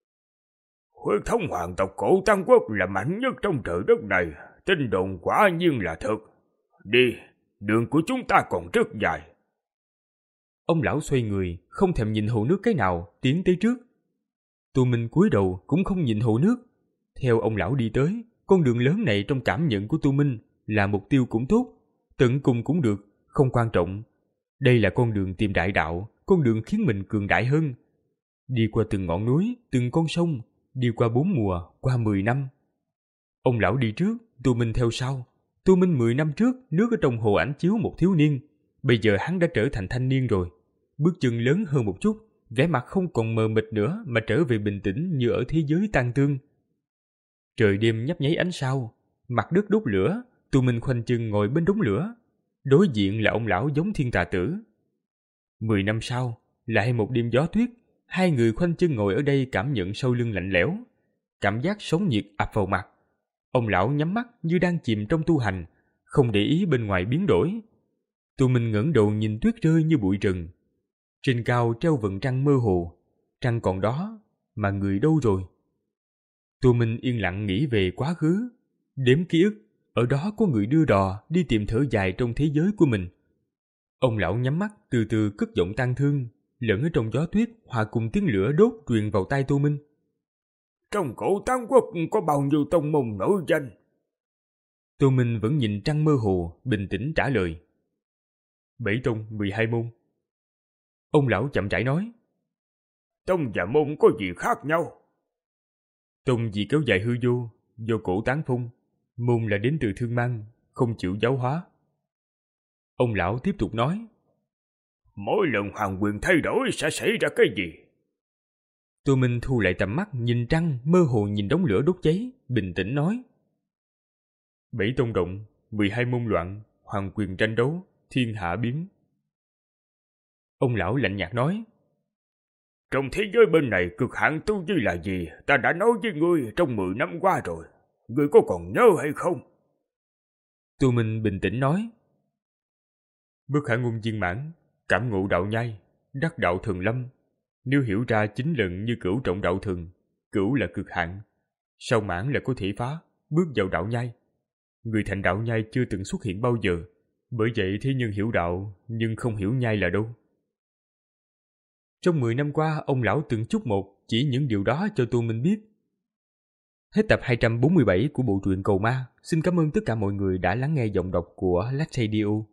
Speaker 3: Huyết thống hoàng tộc cổ Tăng Quốc là mạnh nhất trong trời đất này, tin đồn quả nhiên là thật. Đi, đường của chúng ta còn rất dài.
Speaker 2: Ông lão xoay người, không thèm nhìn hồ nước cái nào, tiến tới trước. Tô Minh cúi đầu cũng không nhìn hồ nước. Theo ông lão đi tới, con đường lớn này trong cảm nhận của Tô Minh là mục tiêu cũng tốt, tận cùng cũng được, không quan trọng. Đây là con đường tìm đại đạo, con đường khiến mình cường đại hơn. Đi qua từng ngọn núi, từng con sông, đi qua bốn mùa, qua mười năm. Ông lão đi trước, Tô Minh theo sau. Tô Minh mười năm trước, nước ở trong hồ ảnh chiếu một thiếu niên. Bây giờ hắn đã trở thành thanh niên rồi. Bước chân lớn hơn một chút, vẻ mặt không còn mờ mịt nữa mà trở về bình tĩnh như ở thế giới tang thương. Trời đêm nhấp nháy ánh sao, mặt đất đốt lửa, Tô Minh khoanh chân ngồi bên đống lửa. Đối diện là ông lão giống Thiên Tà Tử. Mười năm sau, lại một đêm gió tuyết, hai người khoanh chân ngồi ở đây cảm nhận sau lưng lạnh lẽo. Cảm giác sống nhiệt ập vào mặt. Ông lão nhắm mắt như đang chìm trong tu hành, không để ý bên ngoài biến đổi. Tô Minh ngẩng đầu nhìn tuyết rơi như bụi rừng. Trên cao treo vầng trăng mơ hồ, trăng còn đó, mà người đâu rồi? Tô Minh yên lặng nghĩ về quá khứ, đếm ký ức, ở đó có người đưa đò đi tìm thở dài trong thế giới của mình. Ông lão nhắm mắt từ từ cất giọng tang thương, lẫn ở trong gió tuyết hòa cùng tiếng lửa đốt truyền vào tai Tô Minh.
Speaker 3: Trong cổ Tăng Quốc có bao nhiêu tông môn nổi danh?
Speaker 2: Tô Minh vẫn nhìn trăng mơ hồ, bình tĩnh trả lời. Bảy tông, mười hai môn. Ông lão chậm rãi nói.
Speaker 3: Tông và môn có gì khác nhau?
Speaker 2: Tông vì kéo dài hư vô, do cổ tán phong. Môn là đến từ thương mang, không chịu giáo hóa. Ông lão tiếp tục nói.
Speaker 3: Mỗi lần hoàng quyền thay đổi sẽ xảy ra cái gì?
Speaker 2: Tô Minh thu lại tầm mắt nhìn trăng, mơ hồ nhìn đống lửa đốt cháy, bình tĩnh nói. Bảy tông động, mười hai môn loạn, hoàng quyền tranh đấu, thiên hạ biến. Ông lão lạnh nhạt nói.
Speaker 3: Trong thế giới bên này cực hạn tu vi là gì, ta đã nói với ngươi trong mười năm qua rồi. Ngươi có còn nhớ hay không?
Speaker 2: Tô Minh bình tĩnh nói. Bất khả ngôn viên mãn, cảm ngộ đạo nhai, đắc đạo thần lâm. Nếu hiểu ra chín lần như cửu trọng đạo thần, cửu là cực hạn, sau mãn là có thể phá, bước vào đạo nhai. Người thành đạo nhai chưa từng xuất hiện bao giờ, bởi vậy thế nhân hiểu đạo nhưng không hiểu nhai là đâu. Trong mười năm qua, ông lão từng chút một chỉ những điều đó cho Tô Minh biết. Hết tập hai trăm bốn mươi bảy của bộ truyện Cầu Ma. Xin cảm ơn tất cả mọi người đã lắng nghe giọng đọc của Lách Radio.